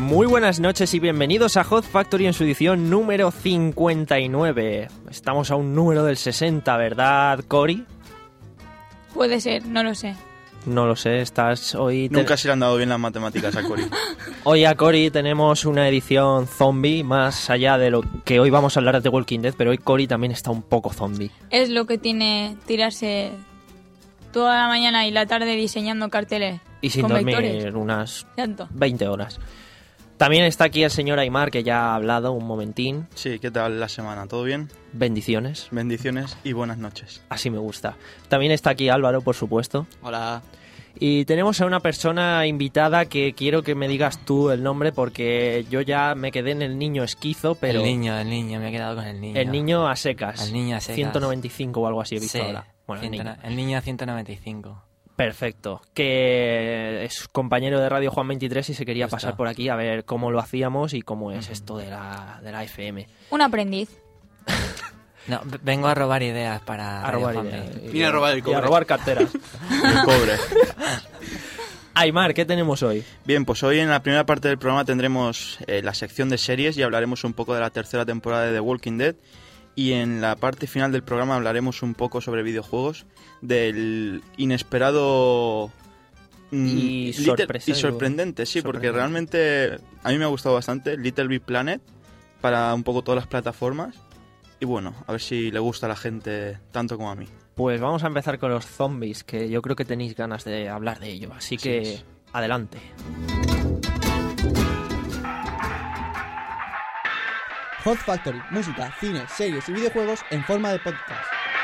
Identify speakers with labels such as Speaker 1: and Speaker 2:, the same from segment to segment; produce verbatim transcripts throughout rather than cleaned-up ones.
Speaker 1: Muy buenas noches y bienvenidos a Hot Factory en su edición número cincuenta y nueve. Estamos a un número del sesenta, ¿verdad, Cory?
Speaker 2: Puede ser, no lo sé.
Speaker 1: No lo sé, estás hoy...
Speaker 3: Nunca te... se le han dado bien las matemáticas a Cory.
Speaker 1: Hoy a Cory tenemos una edición zombie, más allá de lo que hoy vamos a hablar de The Walking Dead, pero hoy Cory también está un poco zombie.
Speaker 2: Es lo que tiene tirarse toda la mañana y la tarde diseñando carteles.
Speaker 1: Y sin
Speaker 2: con
Speaker 1: dormir
Speaker 2: vectores.
Speaker 1: unas
Speaker 2: Tanto.
Speaker 1: veinte horas. También está aquí el señor Aymar, que ya ha hablado un momentín.
Speaker 3: Sí, ¿qué tal la semana? ¿Todo bien?
Speaker 1: Bendiciones.
Speaker 3: Bendiciones y buenas noches.
Speaker 1: Así me gusta. También está aquí Álvaro, por supuesto.
Speaker 4: Hola.
Speaker 1: Y tenemos a una persona invitada que quiero que me digas tú el nombre porque yo ya me quedé en el niño esquizo, pero...
Speaker 4: El niño, el niño, me he quedado con el niño.
Speaker 1: El niño a secas.
Speaker 4: El niño a secas.
Speaker 1: ciento noventa y cinco o algo así he visto
Speaker 4: sí,
Speaker 1: ahora. Bueno, el niño.
Speaker 4: El niño a ciento noventa y cinco.
Speaker 1: Perfecto. Que es compañero de Radio Juan veintitrés y se quería
Speaker 4: Justo.
Speaker 1: pasar por aquí a ver cómo lo hacíamos y cómo es uh-huh. esto de la, de la F M.
Speaker 2: Un aprendiz.
Speaker 4: No, vengo a robar ideas para
Speaker 1: a
Speaker 4: Radio
Speaker 1: robar
Speaker 4: Juan
Speaker 1: ideas.
Speaker 4: veinte.
Speaker 3: Vine a robar el cobre.
Speaker 1: Y a robar carteras.
Speaker 3: El cobre.
Speaker 1: Aymar, ¿qué tenemos hoy?
Speaker 3: Bien, pues hoy en la primera parte del programa tendremos eh, la sección de series y hablaremos un poco de la tercera temporada de The Walking Dead. Y en la parte final del programa hablaremos un poco sobre videojuegos, del inesperado
Speaker 1: y,
Speaker 3: little, y sorprendente, sí, sorprendente. Porque realmente a mí me ha gustado bastante Little Big Planet para un poco todas las plataformas. Y bueno, a ver si le gusta a la gente tanto como a mí.
Speaker 1: Pues vamos a empezar con los zombies, que yo creo que tenéis ganas de hablar de ello, así que sí, sí. Adelante.
Speaker 5: Hot Factory, música, cine, series y videojuegos en forma de podcast.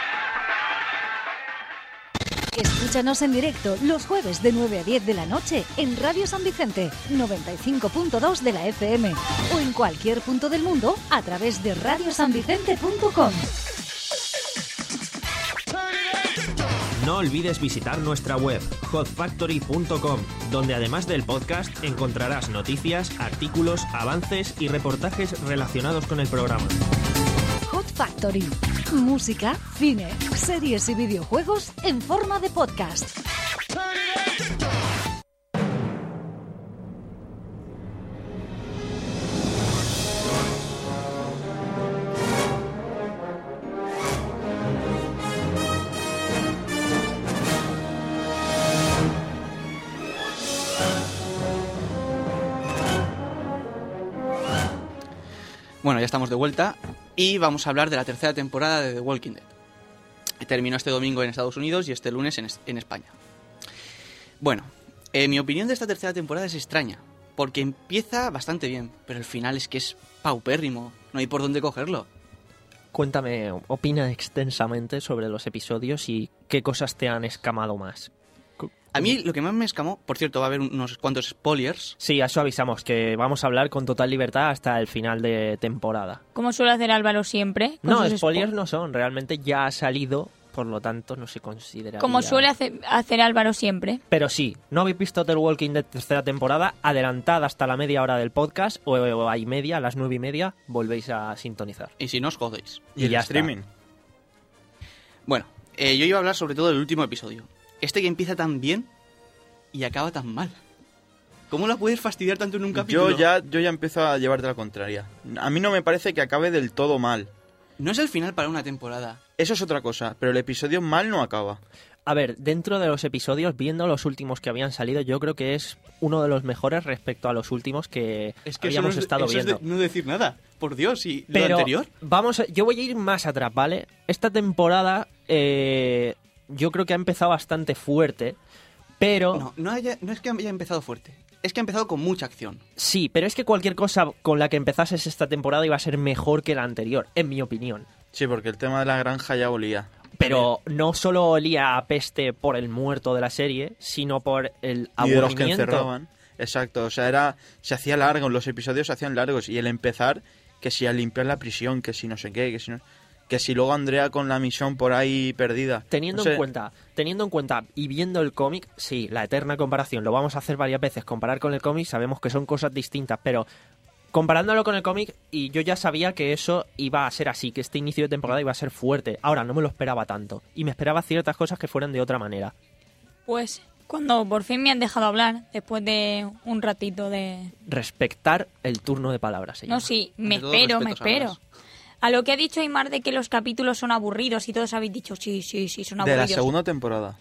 Speaker 6: Escúchanos en directo los jueves de nueve a diez de la noche en Radio San Vicente, noventa y cinco punto dos de la F M o en cualquier punto del mundo a través de radio san vicente punto com.
Speaker 7: No olvides visitar nuestra web, hot factory punto com, donde además del podcast encontrarás noticias, artículos, avances y reportajes relacionados con el programa.
Speaker 6: Hot Factory. Música, cine, series y videojuegos en forma de podcast.
Speaker 4: Bueno, ya estamos de vuelta y vamos a hablar de la tercera temporada de The Walking Dead. Terminó este domingo en Estados Unidos y este lunes en, en España. Bueno, eh, mi opinión de esta tercera temporada es extraña, porque empieza bastante bien, pero el final es que es paupérrimo, no hay por dónde cogerlo.
Speaker 1: Cuéntame, opina extensamente sobre los episodios y qué cosas te han escamado más.
Speaker 4: A mí lo que más me escamó, por cierto, va a haber unos cuantos spoilers.
Speaker 1: Sí, a eso avisamos, que vamos a hablar con total libertad hasta el final de temporada.
Speaker 2: Como suele hacer Álvaro siempre. Con
Speaker 1: No,
Speaker 2: sus
Speaker 1: spoilers
Speaker 2: spo-
Speaker 1: no son, realmente ya ha salido, por lo tanto no se considera.
Speaker 2: Como suele hacer, hacer Álvaro siempre.
Speaker 1: Pero sí, ¿no habéis visto The Walking Dead tercera temporada? Adelantad hasta la media hora del podcast, o, o a y media, a las nueve y media, volvéis a sintonizar.
Speaker 4: Y si no, os jodéis.
Speaker 3: Y, y el
Speaker 1: ya
Speaker 3: streaming.
Speaker 1: Está.
Speaker 4: Bueno, eh, yo iba a hablar sobre todo del último episodio. Este que empieza tan bien y acaba tan mal. ¿Cómo la puedes fastidiar tanto en un capítulo?
Speaker 3: Yo ya, yo ya empiezo a llevarte la contraria. A mí no me parece que acabe del todo mal.
Speaker 4: No es el final para una temporada.
Speaker 3: Eso es otra cosa, pero el episodio mal no acaba.
Speaker 1: A ver, dentro de los episodios, viendo los últimos que habían salido, yo creo que es uno de los mejores respecto a los últimos que,
Speaker 4: es que
Speaker 1: habíamos
Speaker 4: eso no es,
Speaker 1: estado
Speaker 4: eso
Speaker 1: viendo.
Speaker 4: Es de no decir nada, por Dios, y
Speaker 1: pero
Speaker 4: lo anterior.
Speaker 1: Vamos, a, yo voy a ir más atrás, ¿vale? Esta temporada eh, yo creo que ha empezado bastante fuerte, pero...
Speaker 4: No, no, haya, no es que haya empezado fuerte. Es que ha empezado con mucha acción.
Speaker 1: Sí, pero es que cualquier cosa con la que empezases esta temporada iba a ser mejor que la anterior, en mi opinión.
Speaker 3: Sí, porque el tema de la granja ya olía.
Speaker 1: Pero no solo olía a peste por el muerto de la serie, sino por el aburrimiento.
Speaker 3: Y de los que encerraban. Exacto, o sea, era se hacía largo, los episodios se hacían largos. Y el empezar, que si a limpiar la prisión, que si no sé qué, que si no... Que si luego Andrea con la misión por ahí perdida.
Speaker 1: Teniendo
Speaker 3: no sé.
Speaker 1: en cuenta, teniendo en cuenta y viendo el cómic, sí, la eterna comparación, lo vamos a hacer varias veces, comparar con el cómic, sabemos que son cosas distintas, pero comparándolo con el cómic, y yo ya sabía que eso iba a ser así, que este inicio de temporada iba a ser fuerte. Ahora, no me lo esperaba tanto, y me esperaba ciertas cosas que fueran de otra manera.
Speaker 2: Pues Cuando por fin me han dejado hablar, después de un ratito de...
Speaker 1: Respectar el turno de palabras. se
Speaker 2: No,
Speaker 1: llama.
Speaker 2: sí, me
Speaker 4: Ante todo,
Speaker 2: espero, me
Speaker 4: respeto,
Speaker 2: espero.
Speaker 4: sabrás.
Speaker 2: A lo que ha dicho Aymar de que los capítulos son aburridos y todos habéis dicho, sí, sí, sí, son
Speaker 3: De
Speaker 2: aburridos.
Speaker 3: la segunda temporada.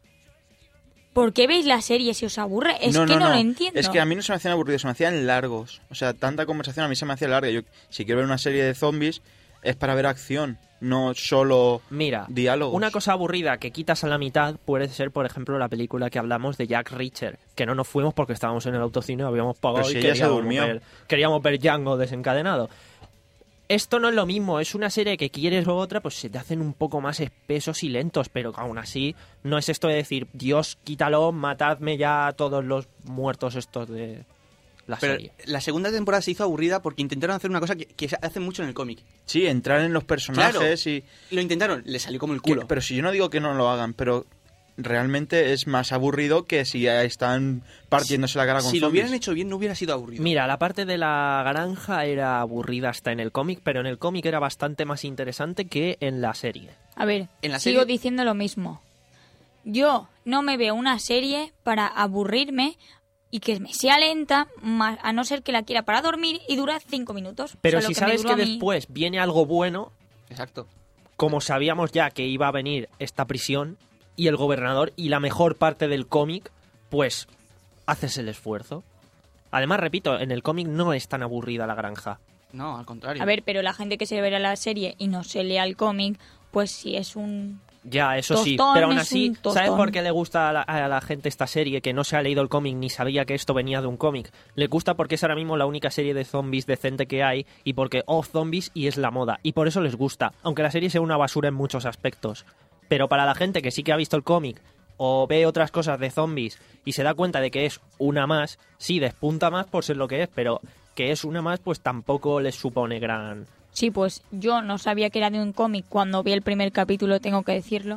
Speaker 2: ¿Por qué veis la serie si os aburre? Es que no, lo entiendo.
Speaker 3: Es que a mí no se me hacían aburridos, se me hacían largos. O sea, tanta conversación a mí se me hacía larga. Yo, si quiero ver una serie de zombies, es para ver acción, no solo
Speaker 1: Mira,
Speaker 3: diálogos.
Speaker 1: una cosa aburrida que quitas a la mitad puede ser, por ejemplo, la película que hablamos de Jack Reacher, que no nos fuimos porque estábamos en el autocine, habíamos pagado
Speaker 3: Pero si
Speaker 1: y
Speaker 3: ella se
Speaker 1: queríamos
Speaker 3: durmió.
Speaker 1: ver, queríamos ver Django desencadenado. Esto no es lo mismo, es una serie que quieres o otra, pues se te hacen un poco más espesos y lentos, pero aún así no es esto de decir, Dios, quítalo, matadme ya a todos los muertos estos de la
Speaker 4: Pero
Speaker 1: serie.
Speaker 4: la segunda temporada se hizo aburrida porque intentaron hacer una cosa que, que se hace mucho en el cómic.
Speaker 3: Sí, entrar en los personajes y...
Speaker 4: Lo intentaron, le salió como el
Speaker 3: que-
Speaker 4: culo.
Speaker 3: pero si yo no digo que no lo hagan, pero realmente es más aburrido que si ya están partiéndose la cara con
Speaker 4: si lo
Speaker 3: zombies.
Speaker 4: hubieran hecho bien, no hubiera sido aburrido.
Speaker 1: Mira, la parte de la granja era aburrida hasta en el cómic, pero en el cómic era bastante más interesante que en la serie.
Speaker 2: A ver,
Speaker 4: En la
Speaker 2: sigo
Speaker 4: serie-
Speaker 2: diciendo lo mismo. Yo no me veo una serie para aburrirme y que me sea lenta, más- a no ser que la quiera para dormir y dura cinco minutos.
Speaker 1: Pero
Speaker 2: O sea,
Speaker 1: si
Speaker 2: lo me
Speaker 1: sabes
Speaker 2: duró
Speaker 1: que
Speaker 2: a mí-
Speaker 1: después viene algo bueno,
Speaker 4: Exacto.
Speaker 1: como sabíamos ya que iba a venir esta prisión y el gobernador y la mejor parte del cómic, pues haces el esfuerzo. Además, repito, en el cómic no es tan aburrida la granja.
Speaker 4: No, al contrario.
Speaker 2: A ver, pero la gente que se verá la serie y no se lea el cómic, pues sí es un...
Speaker 1: Ya, eso sí,
Speaker 2: Tostón
Speaker 1: pero aún
Speaker 2: es
Speaker 1: así,
Speaker 2: un tostón.
Speaker 1: ¿sabes por qué le gusta a la, a la gente esta serie que no se ha leído el cómic ni sabía que esto venía de un cómic? Le gusta porque es ahora mismo la única serie de zombies decente que hay y porque, oh, zombies y es la moda. Y por eso les gusta, aunque la serie sea una basura en muchos aspectos. Pero para la gente que sí que ha visto el cómic o ve otras cosas de zombies y se da cuenta de que es una más, sí, despunta más por ser lo que es, pero que es una más, pues tampoco les supone gran...
Speaker 2: Sí, pues yo no sabía que era de un cómic cuando vi el primer capítulo, tengo que decirlo.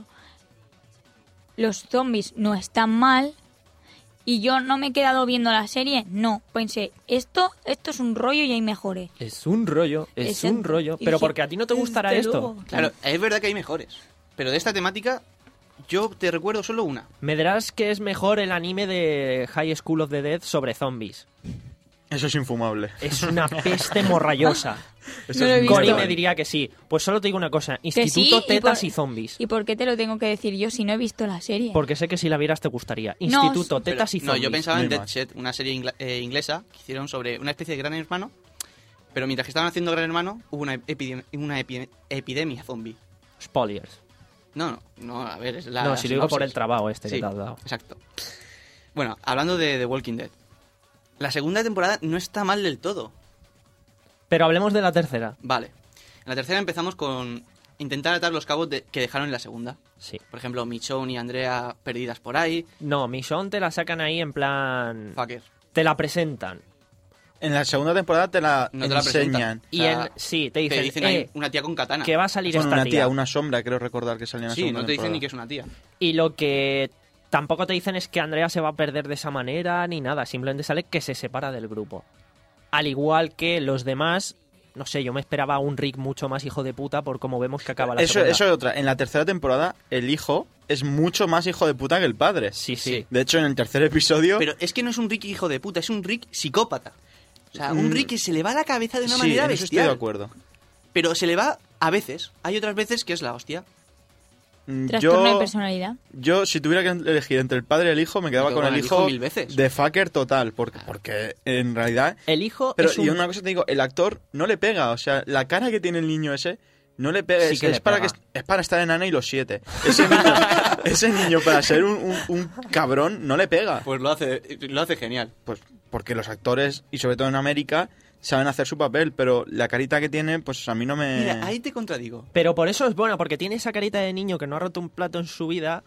Speaker 2: Los zombies no están mal y yo no me he quedado viendo la serie, no. Pensé, esto esto es un rollo y hay mejores.
Speaker 1: Es un rollo, es
Speaker 2: Exacto.
Speaker 1: un rollo.
Speaker 2: Y
Speaker 1: Pero
Speaker 2: dije,
Speaker 1: porque a ti no te gustará
Speaker 2: desde
Speaker 1: esto.
Speaker 2: luego.
Speaker 4: Claro, es verdad que hay mejores. Pero de esta temática, yo te recuerdo solo una.
Speaker 1: Me dirás que es mejor el anime de High School of the Dead sobre zombies.
Speaker 3: Eso es infumable.
Speaker 1: Es una peste morrallosa.
Speaker 3: Eso
Speaker 2: No lo he
Speaker 3: es
Speaker 2: visto.
Speaker 1: Cori
Speaker 3: muy
Speaker 1: me
Speaker 3: mal.
Speaker 1: diría que sí. Pues solo te digo una cosa.
Speaker 2: Que sí,
Speaker 1: Instituto
Speaker 2: y
Speaker 1: Tetas
Speaker 2: por-
Speaker 1: y Zombies.
Speaker 2: ¿Y por qué te lo tengo que decir yo si no he visto la serie?
Speaker 1: Porque sé que si la vieras te gustaría. Instituto
Speaker 4: Pero-
Speaker 1: Tetas y
Speaker 4: no,
Speaker 1: Zombies.
Speaker 4: yo pensaba
Speaker 3: Muy
Speaker 4: en Dead
Speaker 3: mal.
Speaker 4: Set, una serie ingla- eh, inglesa que hicieron sobre una especie de Gran Hermano. Pero mientras que estaban haciendo Gran Hermano, hubo una, epidem- una epi- epidemia zombie.
Speaker 1: Spoilers.
Speaker 4: No, no, no, a ver, es la.
Speaker 1: no, si lo digo por el
Speaker 4: sinopsis.
Speaker 1: trabajo este
Speaker 4: Sí,
Speaker 1: que te has dado.
Speaker 4: exacto. Bueno, hablando de The Walking Dead. La segunda temporada no está mal del todo.
Speaker 1: Pero hablemos de la tercera.
Speaker 4: Vale. En la tercera empezamos con intentar atar los cabos de- que dejaron en la segunda.
Speaker 1: Sí.
Speaker 4: Por ejemplo, Michonne y Andrea perdidas por ahí.
Speaker 1: No, Michonne te la sacan ahí en plan...
Speaker 4: Fucker.
Speaker 1: Te la presentan.
Speaker 3: En la segunda temporada te la
Speaker 4: No te la
Speaker 3: enseñan.
Speaker 4: presentan.
Speaker 1: Y
Speaker 4: O sea,
Speaker 1: en... Sí, te dicen,
Speaker 4: Te dicen ahí
Speaker 1: eh,
Speaker 4: una tía con katana.
Speaker 1: que va a salir
Speaker 3: Bueno,
Speaker 1: esta
Speaker 3: una tía, una sombra, creo recordar que salía en la
Speaker 4: Sí,
Speaker 3: segunda
Speaker 4: no te dicen ni que
Speaker 3: temporada.
Speaker 4: es una tía.
Speaker 1: Y lo que tampoco te dicen es que Andrea se va a perder de esa manera ni nada. Simplemente sale que se separa del grupo. Al igual que los demás, no sé, yo me esperaba un Rick mucho más hijo de puta por cómo vemos que acaba la
Speaker 3: Eso,
Speaker 1: segunda.
Speaker 3: eso es otra. En la tercera temporada, el hijo es mucho más hijo de puta que el padre.
Speaker 1: Sí, sí.
Speaker 3: De hecho, en el tercer episodio...
Speaker 4: Pero es que no es un Rick hijo de puta, es un Rick psicópata. O sea, un
Speaker 3: Mm.
Speaker 4: Rick que se le va la cabeza de una
Speaker 3: sí,
Speaker 4: manera
Speaker 3: en eso estoy
Speaker 4: bestial.
Speaker 3: de acuerdo.
Speaker 4: Pero se le va a veces. Hay otras veces que es la hostia.
Speaker 3: Mm,
Speaker 2: Trastorno de
Speaker 3: Yo,
Speaker 2: personalidad.
Speaker 3: yo, si tuviera que elegir entre el padre y el hijo, me quedaba
Speaker 4: Me
Speaker 3: con
Speaker 4: quedo
Speaker 3: el
Speaker 4: con el
Speaker 3: hijo
Speaker 4: hijo mil veces.
Speaker 3: de fucker total. Porque, porque en realidad...
Speaker 1: El hijo
Speaker 3: Pero
Speaker 1: es un...
Speaker 3: y una cosa te digo, el actor no le pega. O sea, la cara que tiene el niño ese... No le pega,
Speaker 1: Sí
Speaker 3: es,
Speaker 1: que
Speaker 3: es
Speaker 1: le
Speaker 3: para
Speaker 1: pega.
Speaker 3: que, es para estar en Ana y los siete. Ese niño, ese niño para ser un, un- un cabrón no le pega.
Speaker 4: Pues lo hace, lo hace genial.
Speaker 3: Pues porque los actores, y sobre todo en América, saben hacer su papel, pero la carita que tiene, pues a mí no me...
Speaker 4: Mira, ahí te contradigo.
Speaker 1: Pero por eso es bueno, porque tiene esa carita de niño que no ha roto un plato en su vida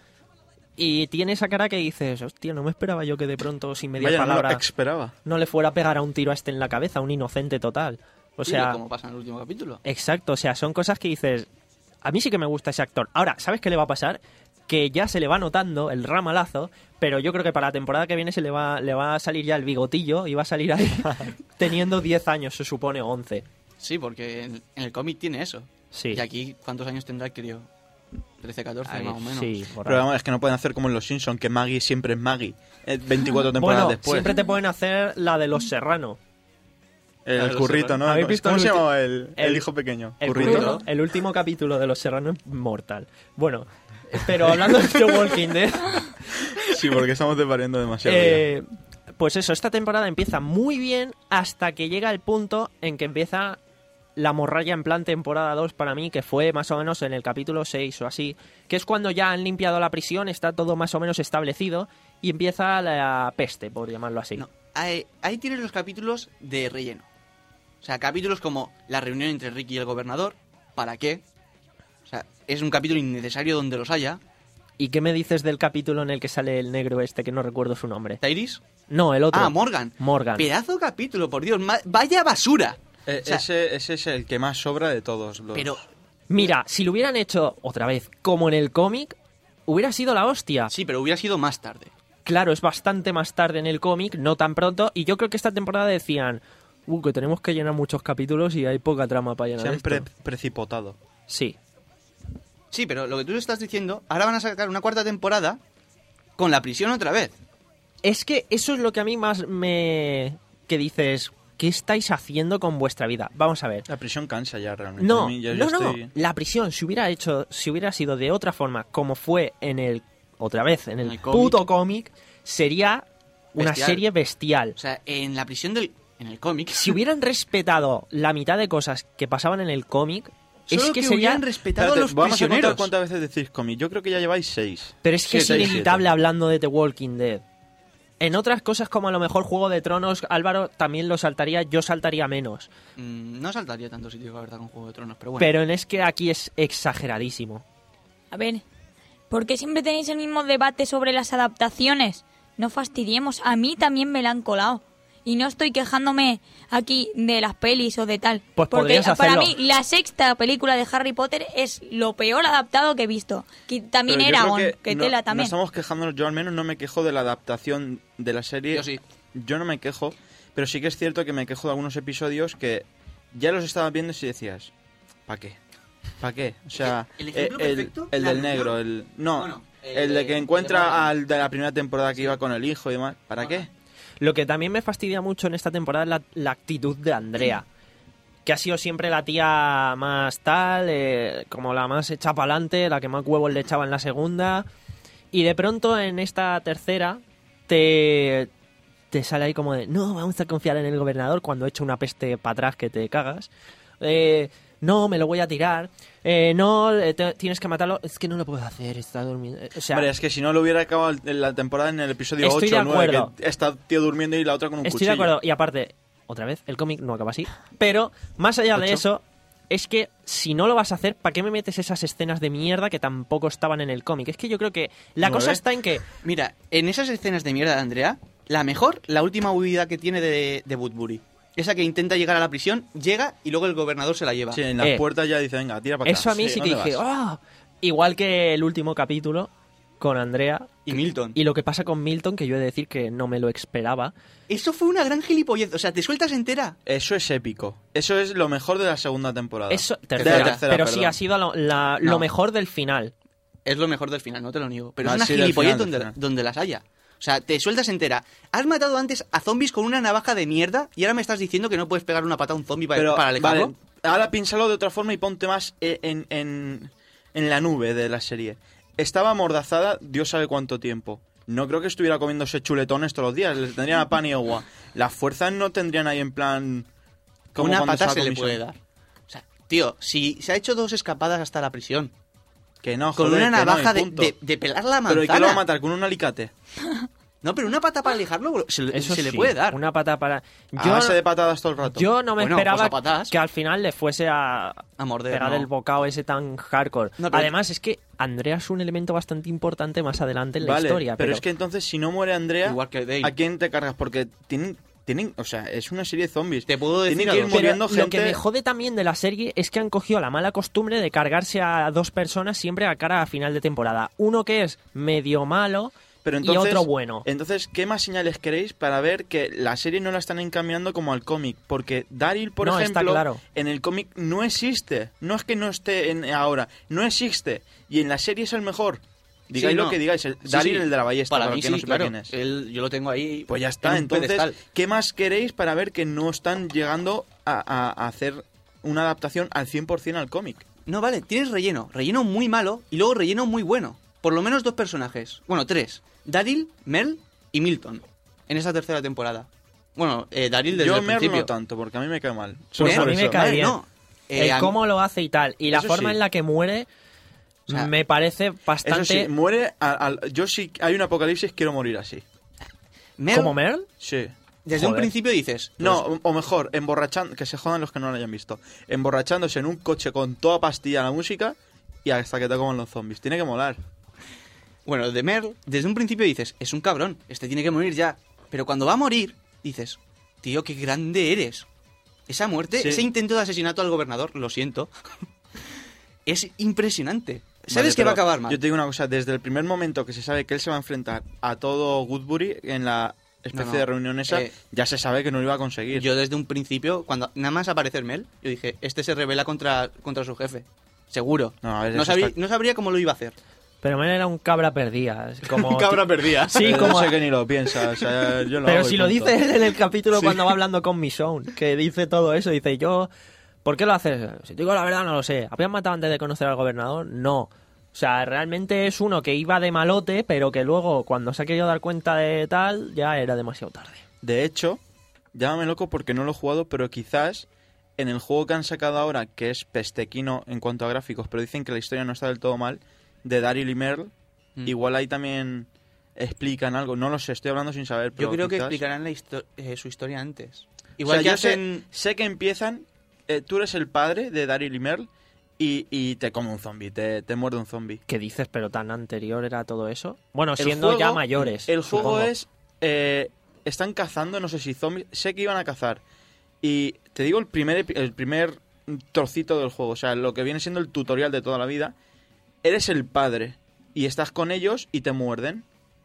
Speaker 1: y tiene esa cara que dices, hostia, no me esperaba yo que de pronto, sin media
Speaker 3: Vaya, no
Speaker 1: palabra,
Speaker 3: lo esperaba.
Speaker 1: no le fuera a pegar a un tiro a este en la cabeza, un inocente total. O
Speaker 4: Sí,
Speaker 1: sea,
Speaker 4: como pasa en el último capítulo.
Speaker 1: exacto, o sea, son cosas que dices, a mí sí que me gusta ese actor. Ahora, ¿sabes qué le va a pasar? Que ya se le va notando el ramalazo, pero yo creo que para la temporada que viene se le va, le va a salir ya el bigotillo y va a salir ahí teniendo diez años, se supone, o once.
Speaker 4: Sí, porque en, en el cómic tiene eso.
Speaker 1: Sí.
Speaker 4: Y aquí, ¿cuántos años tendrá, creo? trece, catorce
Speaker 1: Ahí,
Speaker 4: más o menos.
Speaker 1: Sí, por
Speaker 3: Pero
Speaker 1: ahí.
Speaker 3: vamos, es que no pueden hacer como en Los Simpsons, que Maggie siempre es Maggie. eh, veinticuatro temporadas
Speaker 1: Bueno,
Speaker 3: después.
Speaker 1: siempre te pueden hacer la de los Serrano.
Speaker 3: El,
Speaker 4: La de los
Speaker 3: currito, ¿no?
Speaker 1: ¿Habéis visto
Speaker 3: ¿Cómo
Speaker 1: el
Speaker 3: se
Speaker 1: ulti-
Speaker 3: llamaba el, el
Speaker 1: el-
Speaker 3: hijo pequeño?
Speaker 1: El,
Speaker 3: Currito.
Speaker 1: currito, el último capítulo de Los Serrano es mortal. Bueno, pero hablando de The Walking Dead,
Speaker 3: Sí, porque estamos desvariando demasiado. ya.
Speaker 1: eh, pues eso, esta temporada empieza muy bien hasta que llega el punto en que empieza la morralla en plan temporada dos para mí, que fue más o menos en el capítulo seis o así, que es cuando ya han limpiado la prisión, está todo más o menos establecido y empieza la peste, por llamarlo así.
Speaker 4: No, ahí, ahí tienes los capítulos de relleno. O sea, capítulos como la reunión entre Ricky y el gobernador. ¿Para qué? O sea, es un capítulo innecesario donde los haya.
Speaker 1: ¿Y qué me dices del capítulo en el que sale el negro este, que no recuerdo su nombre?
Speaker 4: ¿Tyrese?
Speaker 1: No, el otro.
Speaker 4: Ah, Morgan.
Speaker 1: Morgan.
Speaker 4: Pedazo de capítulo, por Dios. ma- Vaya basura.
Speaker 3: Eh,
Speaker 4: o sea-
Speaker 3: ese, ese es el que más sobra de todos los...
Speaker 4: Pero,
Speaker 1: Mira, si lo hubieran hecho otra vez como en el cómic, hubiera sido la hostia.
Speaker 4: sí, pero hubiera sido más tarde.
Speaker 1: Claro, es bastante más tarde en el cómic, no tan pronto, y yo creo que esta temporada decían, uh, que tenemos que llenar muchos capítulos y hay poca trama para llenar
Speaker 3: Se han
Speaker 1: esto".
Speaker 3: pre- precipitado.
Speaker 1: Sí.
Speaker 4: Sí, pero lo que tú estás diciendo, ahora van a sacar una cuarta temporada con la prisión otra vez.
Speaker 1: Es que eso es lo que a mí más me... que dices, ¿qué estáis haciendo con vuestra vida? Vamos a ver.
Speaker 3: La prisión cansa ya realmente.
Speaker 1: No,
Speaker 3: A mí ya- ya
Speaker 1: no, no.
Speaker 3: estoy-
Speaker 1: La prisión, si hubiera hecho, si hubiera sido de otra forma, como fue en el, otra vez, en el,
Speaker 4: En el cómic.
Speaker 1: puto cómic, sería una
Speaker 4: Bestial.
Speaker 1: serie bestial.
Speaker 4: O sea, en la prisión del... En el cómic...
Speaker 1: Si hubieran respetado la mitad de cosas que pasaban en el cómic,
Speaker 4: Solo
Speaker 1: es que,
Speaker 4: que
Speaker 1: sería...
Speaker 4: hubieran respetado
Speaker 3: Espérate,
Speaker 4: a los
Speaker 3: vamos a contar
Speaker 4: prisioneros.
Speaker 3: cuántas veces decís cómic. Yo creo que ya lleváis seis.
Speaker 1: Pero es que
Speaker 3: Siete,
Speaker 1: es inevitable
Speaker 3: siete.
Speaker 1: hablando de The Walking Dead. En otras cosas como a lo mejor Juego de Tronos, Álvaro también lo saltaría, yo saltaría menos.
Speaker 4: Mm, no saltaría tanto sitio, la verdad, con Juego de Tronos, pero bueno.
Speaker 1: Pero en es que aquí es exageradísimo.
Speaker 2: A ver, ¿por qué siempre tenéis el mismo debate sobre las adaptaciones? No fastidiemos, a mí también me la han colado. Y no estoy quejándome aquí de las pelis o de tal.
Speaker 1: Pues
Speaker 2: porque
Speaker 1: podrías
Speaker 2: para
Speaker 1: hacerlo.
Speaker 2: mí la sexta película de Harry Potter es lo peor adaptado que he visto. Que también
Speaker 3: Pero yo
Speaker 2: Eragon,
Speaker 3: creo
Speaker 2: que,
Speaker 3: no-
Speaker 2: tela
Speaker 3: No
Speaker 2: también.
Speaker 3: estamos quejándonos, yo al menos no me quejo de la adaptación de la serie.
Speaker 4: Yo sí.
Speaker 3: Yo no me quejo, pero sí que es cierto que me quejo de algunos episodios que ya los estabas viendo y decías, ¿para qué? ¿Para qué? O sea,
Speaker 4: El- el ejemplo
Speaker 3: el,
Speaker 4: perfecto,
Speaker 3: el
Speaker 4: la
Speaker 3: del
Speaker 4: reunión.
Speaker 3: negro, el no,
Speaker 4: Bueno,
Speaker 3: el,
Speaker 4: el
Speaker 3: de
Speaker 4: de-
Speaker 3: que
Speaker 4: el de
Speaker 3: encuentra
Speaker 4: Morgan.
Speaker 3: al de la primera temporada que iba con el hijo y demás, ¿para qué?
Speaker 1: Lo que también me fastidia mucho en esta temporada es la, la actitud de Andrea. Que ha sido siempre la tía más tal, eh, como la más hecha para adelante, la que más huevos le echaba en la segunda. Y de pronto en esta tercera te, te sale ahí como de, no, vamos a confiar en el gobernador cuando echa una peste para atrás que te cagas. Eh, no, me lo voy a tirar. Eh, no, eh, te- tienes que matarlo. Es que no lo puedo hacer, está durmiendo. Eh, O sea,
Speaker 3: Hombre, es que si no lo hubiera acabado en la temporada en el episodio
Speaker 1: Estoy
Speaker 3: ocho
Speaker 1: de
Speaker 3: o nueve,
Speaker 1: acuerdo.
Speaker 3: que está tío durmiendo y la otra con un
Speaker 1: estoy
Speaker 3: cuchillo.
Speaker 1: de acuerdo. Y aparte, otra vez, el cómic no acaba así. Pero, más allá de
Speaker 3: Ocho.
Speaker 1: eso, es que si no lo vas a hacer, ¿para qué me metes esas escenas de mierda que tampoco estaban en el cómic? Es que yo creo que la
Speaker 3: ¿Nueve?
Speaker 1: cosa está en que...
Speaker 4: Mira, en esas escenas de mierda de Andrea, la mejor, la última huida que tiene de, de Woodbury. Esa que intenta llegar a la prisión, llega y luego el gobernador se la lleva.
Speaker 3: Sí, en las
Speaker 1: Eh,
Speaker 3: puertas ya dice, venga, tira para acá.
Speaker 1: Eso a mí sí, que
Speaker 3: ¿dónde
Speaker 1: dije,
Speaker 3: vas?
Speaker 1: ¡ah! Igual que el último capítulo con Andrea.
Speaker 4: Y Milton.
Speaker 1: Y lo que pasa con Milton, que yo he de decir que no me lo esperaba.
Speaker 4: Eso fue una gran gilipollez. O sea, te sueltas entera.
Speaker 3: Eso es épico. Eso es lo mejor de la segunda temporada.
Speaker 1: Eso,
Speaker 3: De la
Speaker 1: tercera,
Speaker 3: tercera,
Speaker 1: pero sí
Speaker 3: perdón.
Speaker 1: ha sido lo, la-
Speaker 4: No.
Speaker 1: lo mejor del final.
Speaker 4: Es lo mejor del final, no te lo niego. Pero
Speaker 3: No,
Speaker 4: es una
Speaker 3: sí, del
Speaker 4: gilipollez
Speaker 3: final, del
Speaker 4: donde,
Speaker 3: final.
Speaker 4: donde las haya. O sea, te sueltas entera. Has matado antes a zombies con una navaja de mierda y ahora me estás diciendo que no puedes pegar una pata a un zombie para,
Speaker 3: Pero,
Speaker 4: para alejarlo.
Speaker 3: vale, ahora piénsalo de otra forma y ponte más e- en, en, en la nube de la serie. Estaba amordazada Dios sabe cuánto tiempo. No creo que estuviera comiéndose chuletones todos los días. Les tendrían a pan y agua. Las fuerzas no tendrían ahí en plan... como
Speaker 4: Una
Speaker 3: cuando
Speaker 4: pata
Speaker 3: va
Speaker 4: se
Speaker 3: con
Speaker 4: le
Speaker 3: misión.
Speaker 4: puede dar. O sea, tío, si se ha hecho dos escapadas hasta la prisión
Speaker 3: Que no,
Speaker 4: con
Speaker 3: joder,
Speaker 4: una
Speaker 3: que no, y
Speaker 4: navaja de,
Speaker 3: punto.
Speaker 4: de- de pelar la manzana.
Speaker 3: Pero ¿y qué lo va a matar? ¿Con un alicate?
Speaker 4: No, pero una pata para alejarlo bro, se, le-
Speaker 1: Eso
Speaker 4: se le
Speaker 1: sí,
Speaker 4: puede dar.
Speaker 1: Una pata para...
Speaker 3: A
Speaker 1: Yo,
Speaker 3: base de patadas todo el rato.
Speaker 1: yo no me
Speaker 4: Bueno,
Speaker 1: esperaba
Speaker 4: pues a patadas.
Speaker 1: que al final le fuese a,
Speaker 4: A morder,
Speaker 1: pegar
Speaker 4: no.
Speaker 1: el bocado ese tan hardcore.
Speaker 4: No, pero-
Speaker 1: Además, es que Andrea es un elemento bastante importante más adelante en la
Speaker 3: Vale,
Speaker 1: historia.
Speaker 3: pero,
Speaker 1: Pero,
Speaker 3: es que entonces si no muere Andrea,
Speaker 4: Igual que Dale.
Speaker 3: ¿a quién te cargas? Porque tienen... tienen o sea, es una serie de zombies.
Speaker 4: Te puedo decir
Speaker 3: Tienen que ir
Speaker 4: algo.
Speaker 1: Pero
Speaker 3: muriendo
Speaker 1: lo
Speaker 3: gente...
Speaker 1: que me jode también de la serie es que han cogido la mala costumbre de cargarse a dos personas siempre a cara a final de temporada. Uno que es medio malo,
Speaker 3: Pero Pero entonces,
Speaker 1: y otro bueno.
Speaker 3: Entonces, ¿qué más señales queréis para ver que la serie no la están encaminando como al cómic? Porque Daryl, por
Speaker 1: No,
Speaker 3: ejemplo,
Speaker 1: está claro.
Speaker 3: en el cómic no existe. No es que no esté en ahora, no existe. Y en la serie es el mejor. Digáis
Speaker 4: Sí,
Speaker 3: lo
Speaker 4: no.
Speaker 3: que digáis. El,
Speaker 4: Sí,
Speaker 3: Daryl,
Speaker 4: sí.
Speaker 3: el de la ballesta,
Speaker 4: Para
Speaker 3: para
Speaker 4: mí
Speaker 3: el que
Speaker 4: sí,
Speaker 3: no sepa
Speaker 4: claro.
Speaker 3: quién es.
Speaker 4: Él, yo lo tengo ahí.
Speaker 3: Pues ya
Speaker 4: en
Speaker 3: está.
Speaker 4: un
Speaker 3: Entonces,
Speaker 4: pedestal.
Speaker 3: ¿qué más queréis para ver que no están llegando a, a- a hacer una adaptación al cien por ciento al cómic?
Speaker 4: No, vale, tienes relleno. Relleno muy malo y luego relleno muy bueno. Por lo menos dos personajes. Bueno, tres. Daryl, Merle y Milton. En esa tercera temporada. Bueno, eh, Daryl desde
Speaker 3: Yo
Speaker 4: el
Speaker 3: Merle
Speaker 4: principio.
Speaker 3: no tanto, porque a mí me cae mal.
Speaker 1: Pues
Speaker 3: Solo
Speaker 1: a
Speaker 3: por
Speaker 1: mí me
Speaker 3: eso.
Speaker 1: cae
Speaker 4: Vale,
Speaker 1: bien.
Speaker 4: no. Eh,
Speaker 1: el
Speaker 4: a mí-
Speaker 1: cómo lo hace y tal. Y la
Speaker 3: Eso
Speaker 1: forma
Speaker 3: sí.
Speaker 1: en la que muere
Speaker 4: O sea,
Speaker 1: me parece
Speaker 3: Eso
Speaker 1: bastante...
Speaker 3: sí, muere... a- al- yo si hay un apocalipsis quiero morir así.
Speaker 4: Merle,
Speaker 1: ¿Como Merle?
Speaker 3: Sí.
Speaker 4: desde un
Speaker 1: Joder.
Speaker 4: principio dices...
Speaker 3: No,
Speaker 4: pues,
Speaker 3: o o mejor, emborrachando... Que se jodan los que no lo hayan visto. Emborrachándose en un coche con toda pastilla la música y hasta que te coman los zombies. Tiene que molar.
Speaker 4: Bueno, de Merle, desde un principio dices, es un cabrón, este tiene que morir ya. Pero cuando va a morir, dices, tío, qué grande eres. Esa muerte,
Speaker 3: Sí.
Speaker 4: ese intento de asesinato al gobernador, lo siento, es impresionante. Sabes
Speaker 3: Vale,
Speaker 4: que va a
Speaker 3: pero
Speaker 4: acabar mal.
Speaker 3: Yo te digo una cosa. Desde el primer momento que se sabe que él se va a enfrentar a todo Woodbury en la especie
Speaker 4: No, no,
Speaker 3: de reunión esa,
Speaker 4: eh,
Speaker 3: ya se sabe que no lo iba a conseguir.
Speaker 4: Yo desde un principio, cuando nada más aparecer Mel, yo dije, este se revela contra, contra su jefe. Seguro.
Speaker 3: No, a ver,
Speaker 4: no,
Speaker 3: eso
Speaker 4: sabría,
Speaker 3: está-
Speaker 4: no sabría cómo lo iba a hacer.
Speaker 1: Pero Merle era un cabra perdida. es Como...
Speaker 4: perdida.
Speaker 1: Sí,
Speaker 3: Yo
Speaker 1: como...
Speaker 3: no sé que ni lo piensa. O sea, yo lo
Speaker 1: Pero
Speaker 3: hago y
Speaker 1: si lo
Speaker 3: punto.
Speaker 1: dice él en el capítulo
Speaker 3: Sí.
Speaker 1: cuando va hablando con Michonne, que dice todo eso, dice yo, ¿por qué lo haces? Si te digo la verdad no lo sé. ¿Habían matado antes de conocer al gobernador? No. O sea, realmente es uno que iba de malote, pero que luego cuando se ha querido dar cuenta de tal, ya era demasiado tarde.
Speaker 3: De hecho, llámame loco porque no lo he jugado, pero quizás en el juego que han sacado ahora, que es pestequino en cuanto a gráficos, pero dicen que la historia no está del todo mal, de Daryl y Merle,
Speaker 4: Mm.
Speaker 3: igual ahí también explican algo. No lo sé, estoy hablando sin saber, pero
Speaker 4: Yo creo que
Speaker 3: quizás-
Speaker 4: explicarán la histo- eh, su historia antes.
Speaker 3: O
Speaker 4: Igual
Speaker 3: sea,
Speaker 4: que
Speaker 3: yo sé-
Speaker 4: hacen...
Speaker 3: sé, que empiezan, eh, tú eres el padre de Daryl y Merle y, y te come un zombie, te, te muerde un zombie.
Speaker 1: ¿Qué dices? Pero tan anterior era todo eso. Bueno,
Speaker 3: El
Speaker 1: siendo
Speaker 3: juego-
Speaker 1: ya mayores.
Speaker 3: El juego
Speaker 1: supongo.
Speaker 3: es... eh, están cazando, no sé si zombies... Sé que iban a cazar. Y te digo el primer, epi- el primer trocito del juego. O sea, lo que viene siendo el tutorial de toda la vida. Eres el padre. Y estás con ellos y te muerden.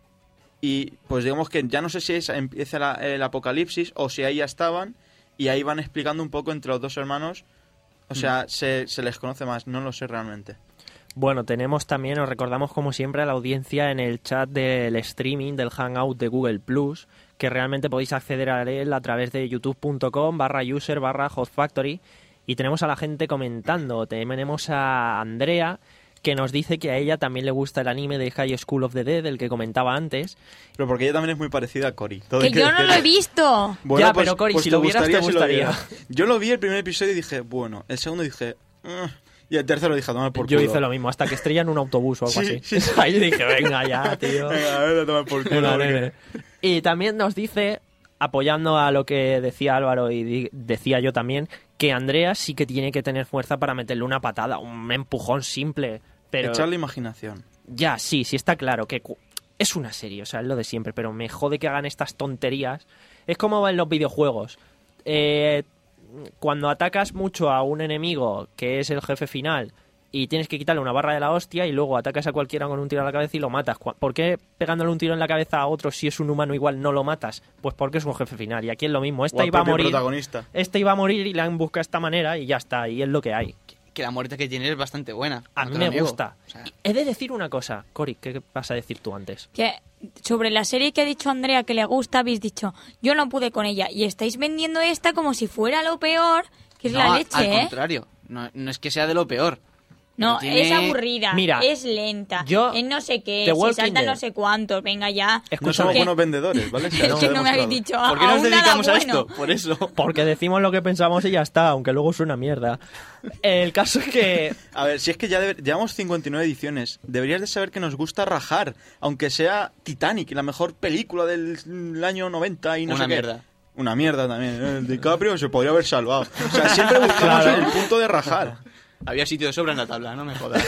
Speaker 3: Y pues digamos que ya no sé si es, empieza la- el apocalipsis o si ahí ya estaban. Y ahí van explicando un poco entre los dos hermanos. O sea, se, se les conoce más. No lo sé realmente.
Speaker 1: Bueno, tenemos también, os recordamos como siempre a la audiencia en el chat del streaming del Hangout de Google Plus, que realmente podéis acceder a él a través de youtube.com barra user barra hotfactory. Y tenemos a la gente comentando. Tenemos a Andrea, que nos dice que a ella también le gusta el anime de High School of the Dead, del que comentaba antes.
Speaker 3: Pero porque ella también es muy parecida a Cory. todo
Speaker 2: Que
Speaker 3: hay
Speaker 2: yo no lo he
Speaker 3: decirlo.
Speaker 2: visto.
Speaker 3: Bueno,
Speaker 1: Ya,
Speaker 3: pues-
Speaker 1: pero, Cory,
Speaker 3: pues
Speaker 1: si
Speaker 3: te
Speaker 1: lo vieras, te
Speaker 3: si lo
Speaker 1: gustaría.
Speaker 3: vieras. Yo lo vi el primer episodio y dije, bueno. El segundo dije, "Ugh", y el tercero dije, toma por
Speaker 1: Yo
Speaker 3: culo.
Speaker 1: hice lo mismo, hasta que estrellan un autobús o algo
Speaker 3: Sí,
Speaker 1: así.
Speaker 3: sí, sí.
Speaker 1: Ahí dije, venga ya, tío.
Speaker 3: Venga, a ver, a tomar por culo.
Speaker 1: Venga,
Speaker 3: porque-
Speaker 1: nene. Y también nos dice, apoyando a lo que decía Álvaro y di- decía yo también, que Andrea sí que tiene que tener fuerza para meterle una patada, un empujón simple. Pero
Speaker 3: Echarle imaginación.
Speaker 1: ya, sí, sí está claro que cu- es una serie, o sea, es lo de siempre, pero me jode que hagan estas tonterías. Es como en los videojuegos. Eh, cuando atacas mucho a un enemigo que es el jefe final y tienes que quitarle una barra de la hostia y luego atacas a cualquiera con un tiro a la cabeza y lo matas. Cu- ¿Por qué pegándole un tiro en la cabeza a otro si es un humano igual no lo matas? Pues porque es un jefe final y aquí es lo mismo.
Speaker 3: O
Speaker 1: Esta
Speaker 3: al
Speaker 1: iba a
Speaker 3: propio
Speaker 1: morir.
Speaker 3: protagonista.
Speaker 1: Este iba a morir y la han buscado de esta manera y ya está, y es lo que hay.
Speaker 4: Que la muerte que tiene es bastante buena.
Speaker 1: A
Speaker 4: no
Speaker 1: mí
Speaker 4: te
Speaker 1: me
Speaker 4: lo niego.
Speaker 1: gusta.
Speaker 4: O sea,
Speaker 1: He de decir una cosa, Cory, ¿qué vas a decir tú antes?
Speaker 2: Que sobre la serie que ha dicho Andrea que le gusta, habéis dicho, yo no pude con ella. Y estáis vendiendo esta como si fuera lo peor, que es
Speaker 4: no,
Speaker 2: la
Speaker 4: al
Speaker 2: leche, ¿eh?
Speaker 4: contrario. No, no es que sea de lo peor.
Speaker 2: No,
Speaker 4: Tiene-
Speaker 2: es aburrida,
Speaker 1: Mira,
Speaker 2: es lenta,
Speaker 1: yo-
Speaker 2: es no sé qué,
Speaker 1: The
Speaker 2: se
Speaker 1: Walking
Speaker 2: salta
Speaker 1: Dead.
Speaker 2: no sé cuántos, venga ya.
Speaker 3: No
Speaker 1: Escúchame,
Speaker 3: somos
Speaker 2: ¿Qué?
Speaker 3: buenos vendedores, ¿vale? Se-
Speaker 2: Es
Speaker 3: se ha
Speaker 2: que no me habéis
Speaker 3: demostrado.
Speaker 2: dicho
Speaker 4: ¿Por qué nos
Speaker 2: aún nada
Speaker 4: dedicamos a
Speaker 2: bueno.
Speaker 4: esto? Por eso.
Speaker 1: porque decimos lo que pensamos y ya está, aunque luego suena mierda. El caso es que...
Speaker 3: A ver, si es que ya debe- llevamos cincuenta y nueve ediciones, deberías de saber que nos gusta rajar, aunque sea Titanic, la mejor película del del año noventa y no
Speaker 4: Una
Speaker 3: sé qué.
Speaker 4: mierda.
Speaker 3: Una mierda también. ¿eh? El DiCaprio se podría haber salvado. O sea, siempre buscamos
Speaker 1: Claro.
Speaker 3: el punto de rajar.
Speaker 4: Había sitio de sobra en la tabla, no me jodas.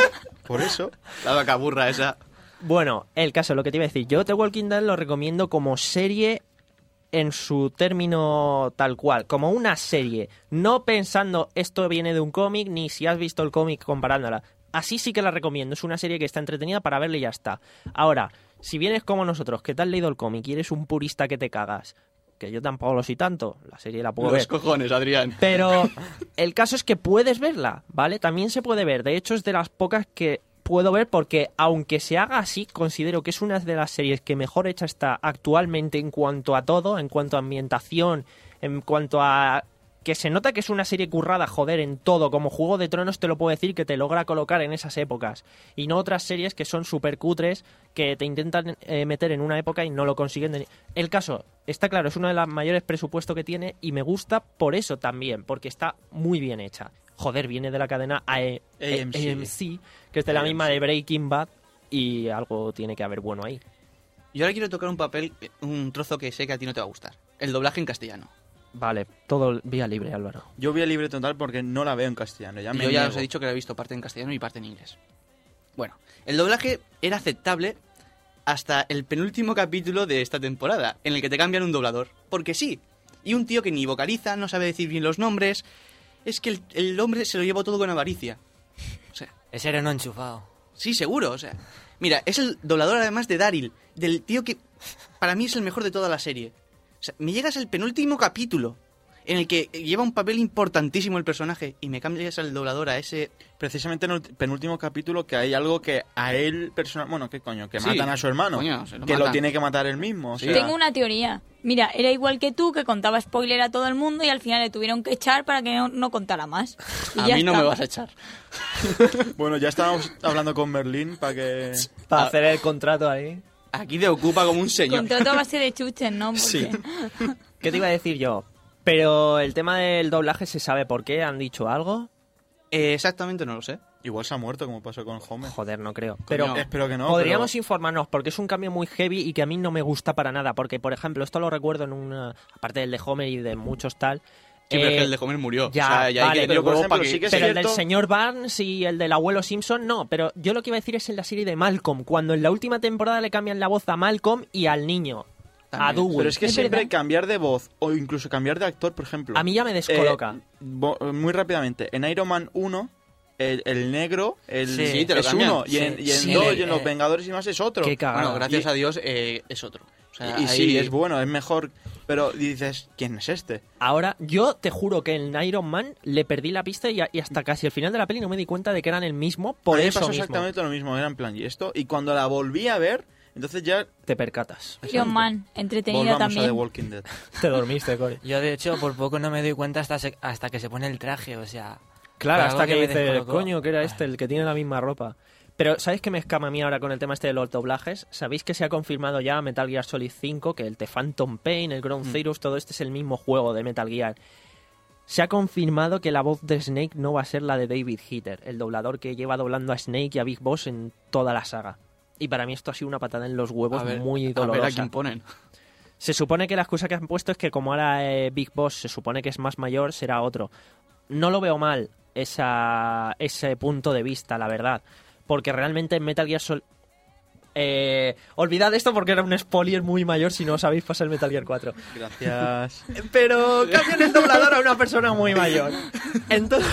Speaker 3: Por eso.
Speaker 4: La vaca burra esa.
Speaker 1: Bueno, el caso, lo que te iba a decir. Yo The Walking Dead lo recomiendo como serie en su término tal cual, como una serie. No pensando esto viene de un cómic, ni si has visto el cómic comparándola. Así sí que la recomiendo. Es una serie que está entretenida para verla y ya está. Ahora, Si vienes como nosotros, que te has leído el cómic y eres un purista que te cagas, que yo tampoco lo soy tanto, la serie la puedo
Speaker 4: Los
Speaker 1: ver.
Speaker 4: cojones, Adrián.
Speaker 1: Pero el caso es que puedes verla, ¿vale? También se puede ver. De hecho, es de las pocas que puedo ver porque, aunque se haga así, considero que es una de las series que mejor hecha está actualmente en cuanto a todo, en cuanto a ambientación, en cuanto a... que se nota que es una serie currada, joder, en todo. Como Juego de Tronos te lo puedo decir, que te logra colocar en esas épocas. Y no otras series que son súper cutres, que te intentan eh, meter en una época y no lo consiguen. De... El caso, está claro, es uno de los mayores presupuestos que tiene y me gusta por eso también, porque está muy bien hecha. Joder, viene de la cadena A E M C, que es de la misma de Breaking Bad, y algo tiene que haber bueno ahí.
Speaker 4: Yo ahora quiero tocar un papel, un trozo que sé que a ti no te va a gustar. El doblaje en castellano.
Speaker 1: Vale, todo vía libre, Álvaro.
Speaker 3: Yo vía libre total porque no la veo en castellano. Ya me
Speaker 4: Yo ya
Speaker 3: niego.
Speaker 4: os he dicho que la he visto parte en castellano y parte en inglés. Bueno, el doblaje era aceptable hasta el penúltimo capítulo de esta temporada, en el que te cambian un doblador. Porque sí. Y un tío que ni vocaliza, no sabe decir bien los nombres. Es que el, el hombre se lo lleva todo con avaricia. O sea,
Speaker 8: Ese era no enchufado.
Speaker 4: sí, seguro, o sea. Mira, es el doblador además de Daryl, del tío que para mí es el mejor de toda la serie. O sea, me llegas al penúltimo capítulo, en el que lleva un papel importantísimo el personaje, y me cambias al doblador a ese...
Speaker 3: Precisamente en el penúltimo capítulo que hay algo que a él personal... Bueno, ¿qué coño? Que
Speaker 4: Sí,
Speaker 3: matan a su hermano.
Speaker 4: coño, se lo
Speaker 3: que lo
Speaker 4: matan.
Speaker 3: tiene que matar él mismo. O sea,
Speaker 2: Tengo una teoría. Mira, era igual que tú, que contaba spoiler a todo el mundo y al final le tuvieron que echar para que no, no contara más. Y
Speaker 4: A
Speaker 2: ya
Speaker 4: mí no
Speaker 2: está.
Speaker 4: me vas a echar.
Speaker 3: Bueno, ya estábamos hablando con Merlín para que...
Speaker 1: Para
Speaker 4: Ah.
Speaker 1: hacer el contrato ahí.
Speaker 4: Aquí te ocupa como un señor.
Speaker 2: Contrato a base de chuches, ¿no? Porque...
Speaker 3: Sí.
Speaker 1: ¿Qué te iba a decir yo? Pero el tema del doblaje se sabe por qué, ¿han dicho algo?
Speaker 4: Eh, exactamente no lo sé.
Speaker 3: Igual se ha muerto como pasó con Homer.
Speaker 1: Joder, no creo.
Speaker 4: Pero
Speaker 1: Pero
Speaker 3: Espero que no.
Speaker 1: podríamos
Speaker 3: pero-
Speaker 1: informarnos, porque es un cambio muy heavy y que a mí no me gusta para nada. Porque, por ejemplo, esto lo recuerdo en una... Aparte del de Homer y de muchos tal...
Speaker 4: Sí, pero es
Speaker 1: eh,
Speaker 4: que el de Homer murió.
Speaker 1: ya,
Speaker 4: o sea, ya
Speaker 1: vale,
Speaker 4: hay que
Speaker 3: pero por
Speaker 4: huevo
Speaker 3: ejemplo,
Speaker 4: para que...
Speaker 3: sí que es
Speaker 1: Pero el del
Speaker 3: cierto-
Speaker 1: señor Barnes y el del abuelo Simpson, no. Pero yo lo que iba a decir es en la serie de Malcolm, cuando en la última temporada le cambian la voz a Malcolm y al niño, a
Speaker 4: También.
Speaker 1: Dewey.
Speaker 3: Pero es que
Speaker 2: Es
Speaker 3: siempre
Speaker 2: verdad.
Speaker 3: cambiar de voz o incluso cambiar de actor, por ejemplo...
Speaker 1: A mí ya me descoloca.
Speaker 3: Eh, bo- muy rápidamente, en Iron Man uno, el, el negro el,
Speaker 8: Sí.
Speaker 4: Sí, te lo
Speaker 3: es
Speaker 4: cambian.
Speaker 3: uno, y en,
Speaker 8: Sí,
Speaker 3: y en
Speaker 8: sí,
Speaker 3: dos,
Speaker 8: el-
Speaker 3: y en Los
Speaker 8: eh,
Speaker 3: Vengadores y más es otro.
Speaker 1: Qué cagada.
Speaker 4: Bueno, gracias
Speaker 3: Y-
Speaker 4: a Dios eh, es otro. O sea,
Speaker 3: y
Speaker 4: ahí-
Speaker 3: sí, es bueno, es mejor, pero dices, ¿quién es este?
Speaker 1: Ahora, yo te juro que en Iron Man le perdí la pista y, a- y hasta casi el final de la peli no me di cuenta de que eran el mismo. Por
Speaker 3: A mí me
Speaker 1: eso
Speaker 3: pasó
Speaker 1: mismo
Speaker 3: exactamente lo mismo, era en plan, ¿y esto? Y cuando la volví a ver, entonces ya
Speaker 1: te percatas.
Speaker 2: Iron Man, entretenida
Speaker 3: volvamos a The
Speaker 2: también.
Speaker 3: Walking Dead.
Speaker 1: Te dormiste, Cory.
Speaker 8: Yo, de hecho, por poco no me doy cuenta hasta, se- hasta que se pone el traje, o sea...
Speaker 1: Claro,
Speaker 8: fue
Speaker 1: hasta
Speaker 8: algo
Speaker 1: que
Speaker 8: me
Speaker 1: dices,
Speaker 8: descolocó.
Speaker 1: coño, que era este, el que tiene la misma ropa. Pero, ¿sabéis qué me escama a mí ahora con el tema este de los doblajes? ¿Sabéis que se ha confirmado ya Metal Gear Solid cinco, que el The Phantom Pain, el Ground Zeroes, todo este es el mismo juego de Metal Gear? Se ha confirmado que la voz de Snake no va a ser la de David Hayter, el doblador que lleva doblando a Snake y a Big Boss en toda la saga. Y para mí esto ha sido una patada en los huevos
Speaker 4: a ver,
Speaker 1: muy
Speaker 4: a ver
Speaker 1: dolorosa.
Speaker 4: a quién ponen.
Speaker 1: Se supone que la excusa que han puesto es que como ahora eh, Big Boss se supone que es más mayor, será otro. No lo veo mal esa, ese punto de vista, la verdad. Porque realmente en Metal Gear Solid... Eh, olvidad esto porque era un spoiler muy mayor si no os habéis pasado el Metal Gear cuatro.
Speaker 3: Gracias.
Speaker 1: Pero cambian el doblador a una persona muy mayor. Entonces...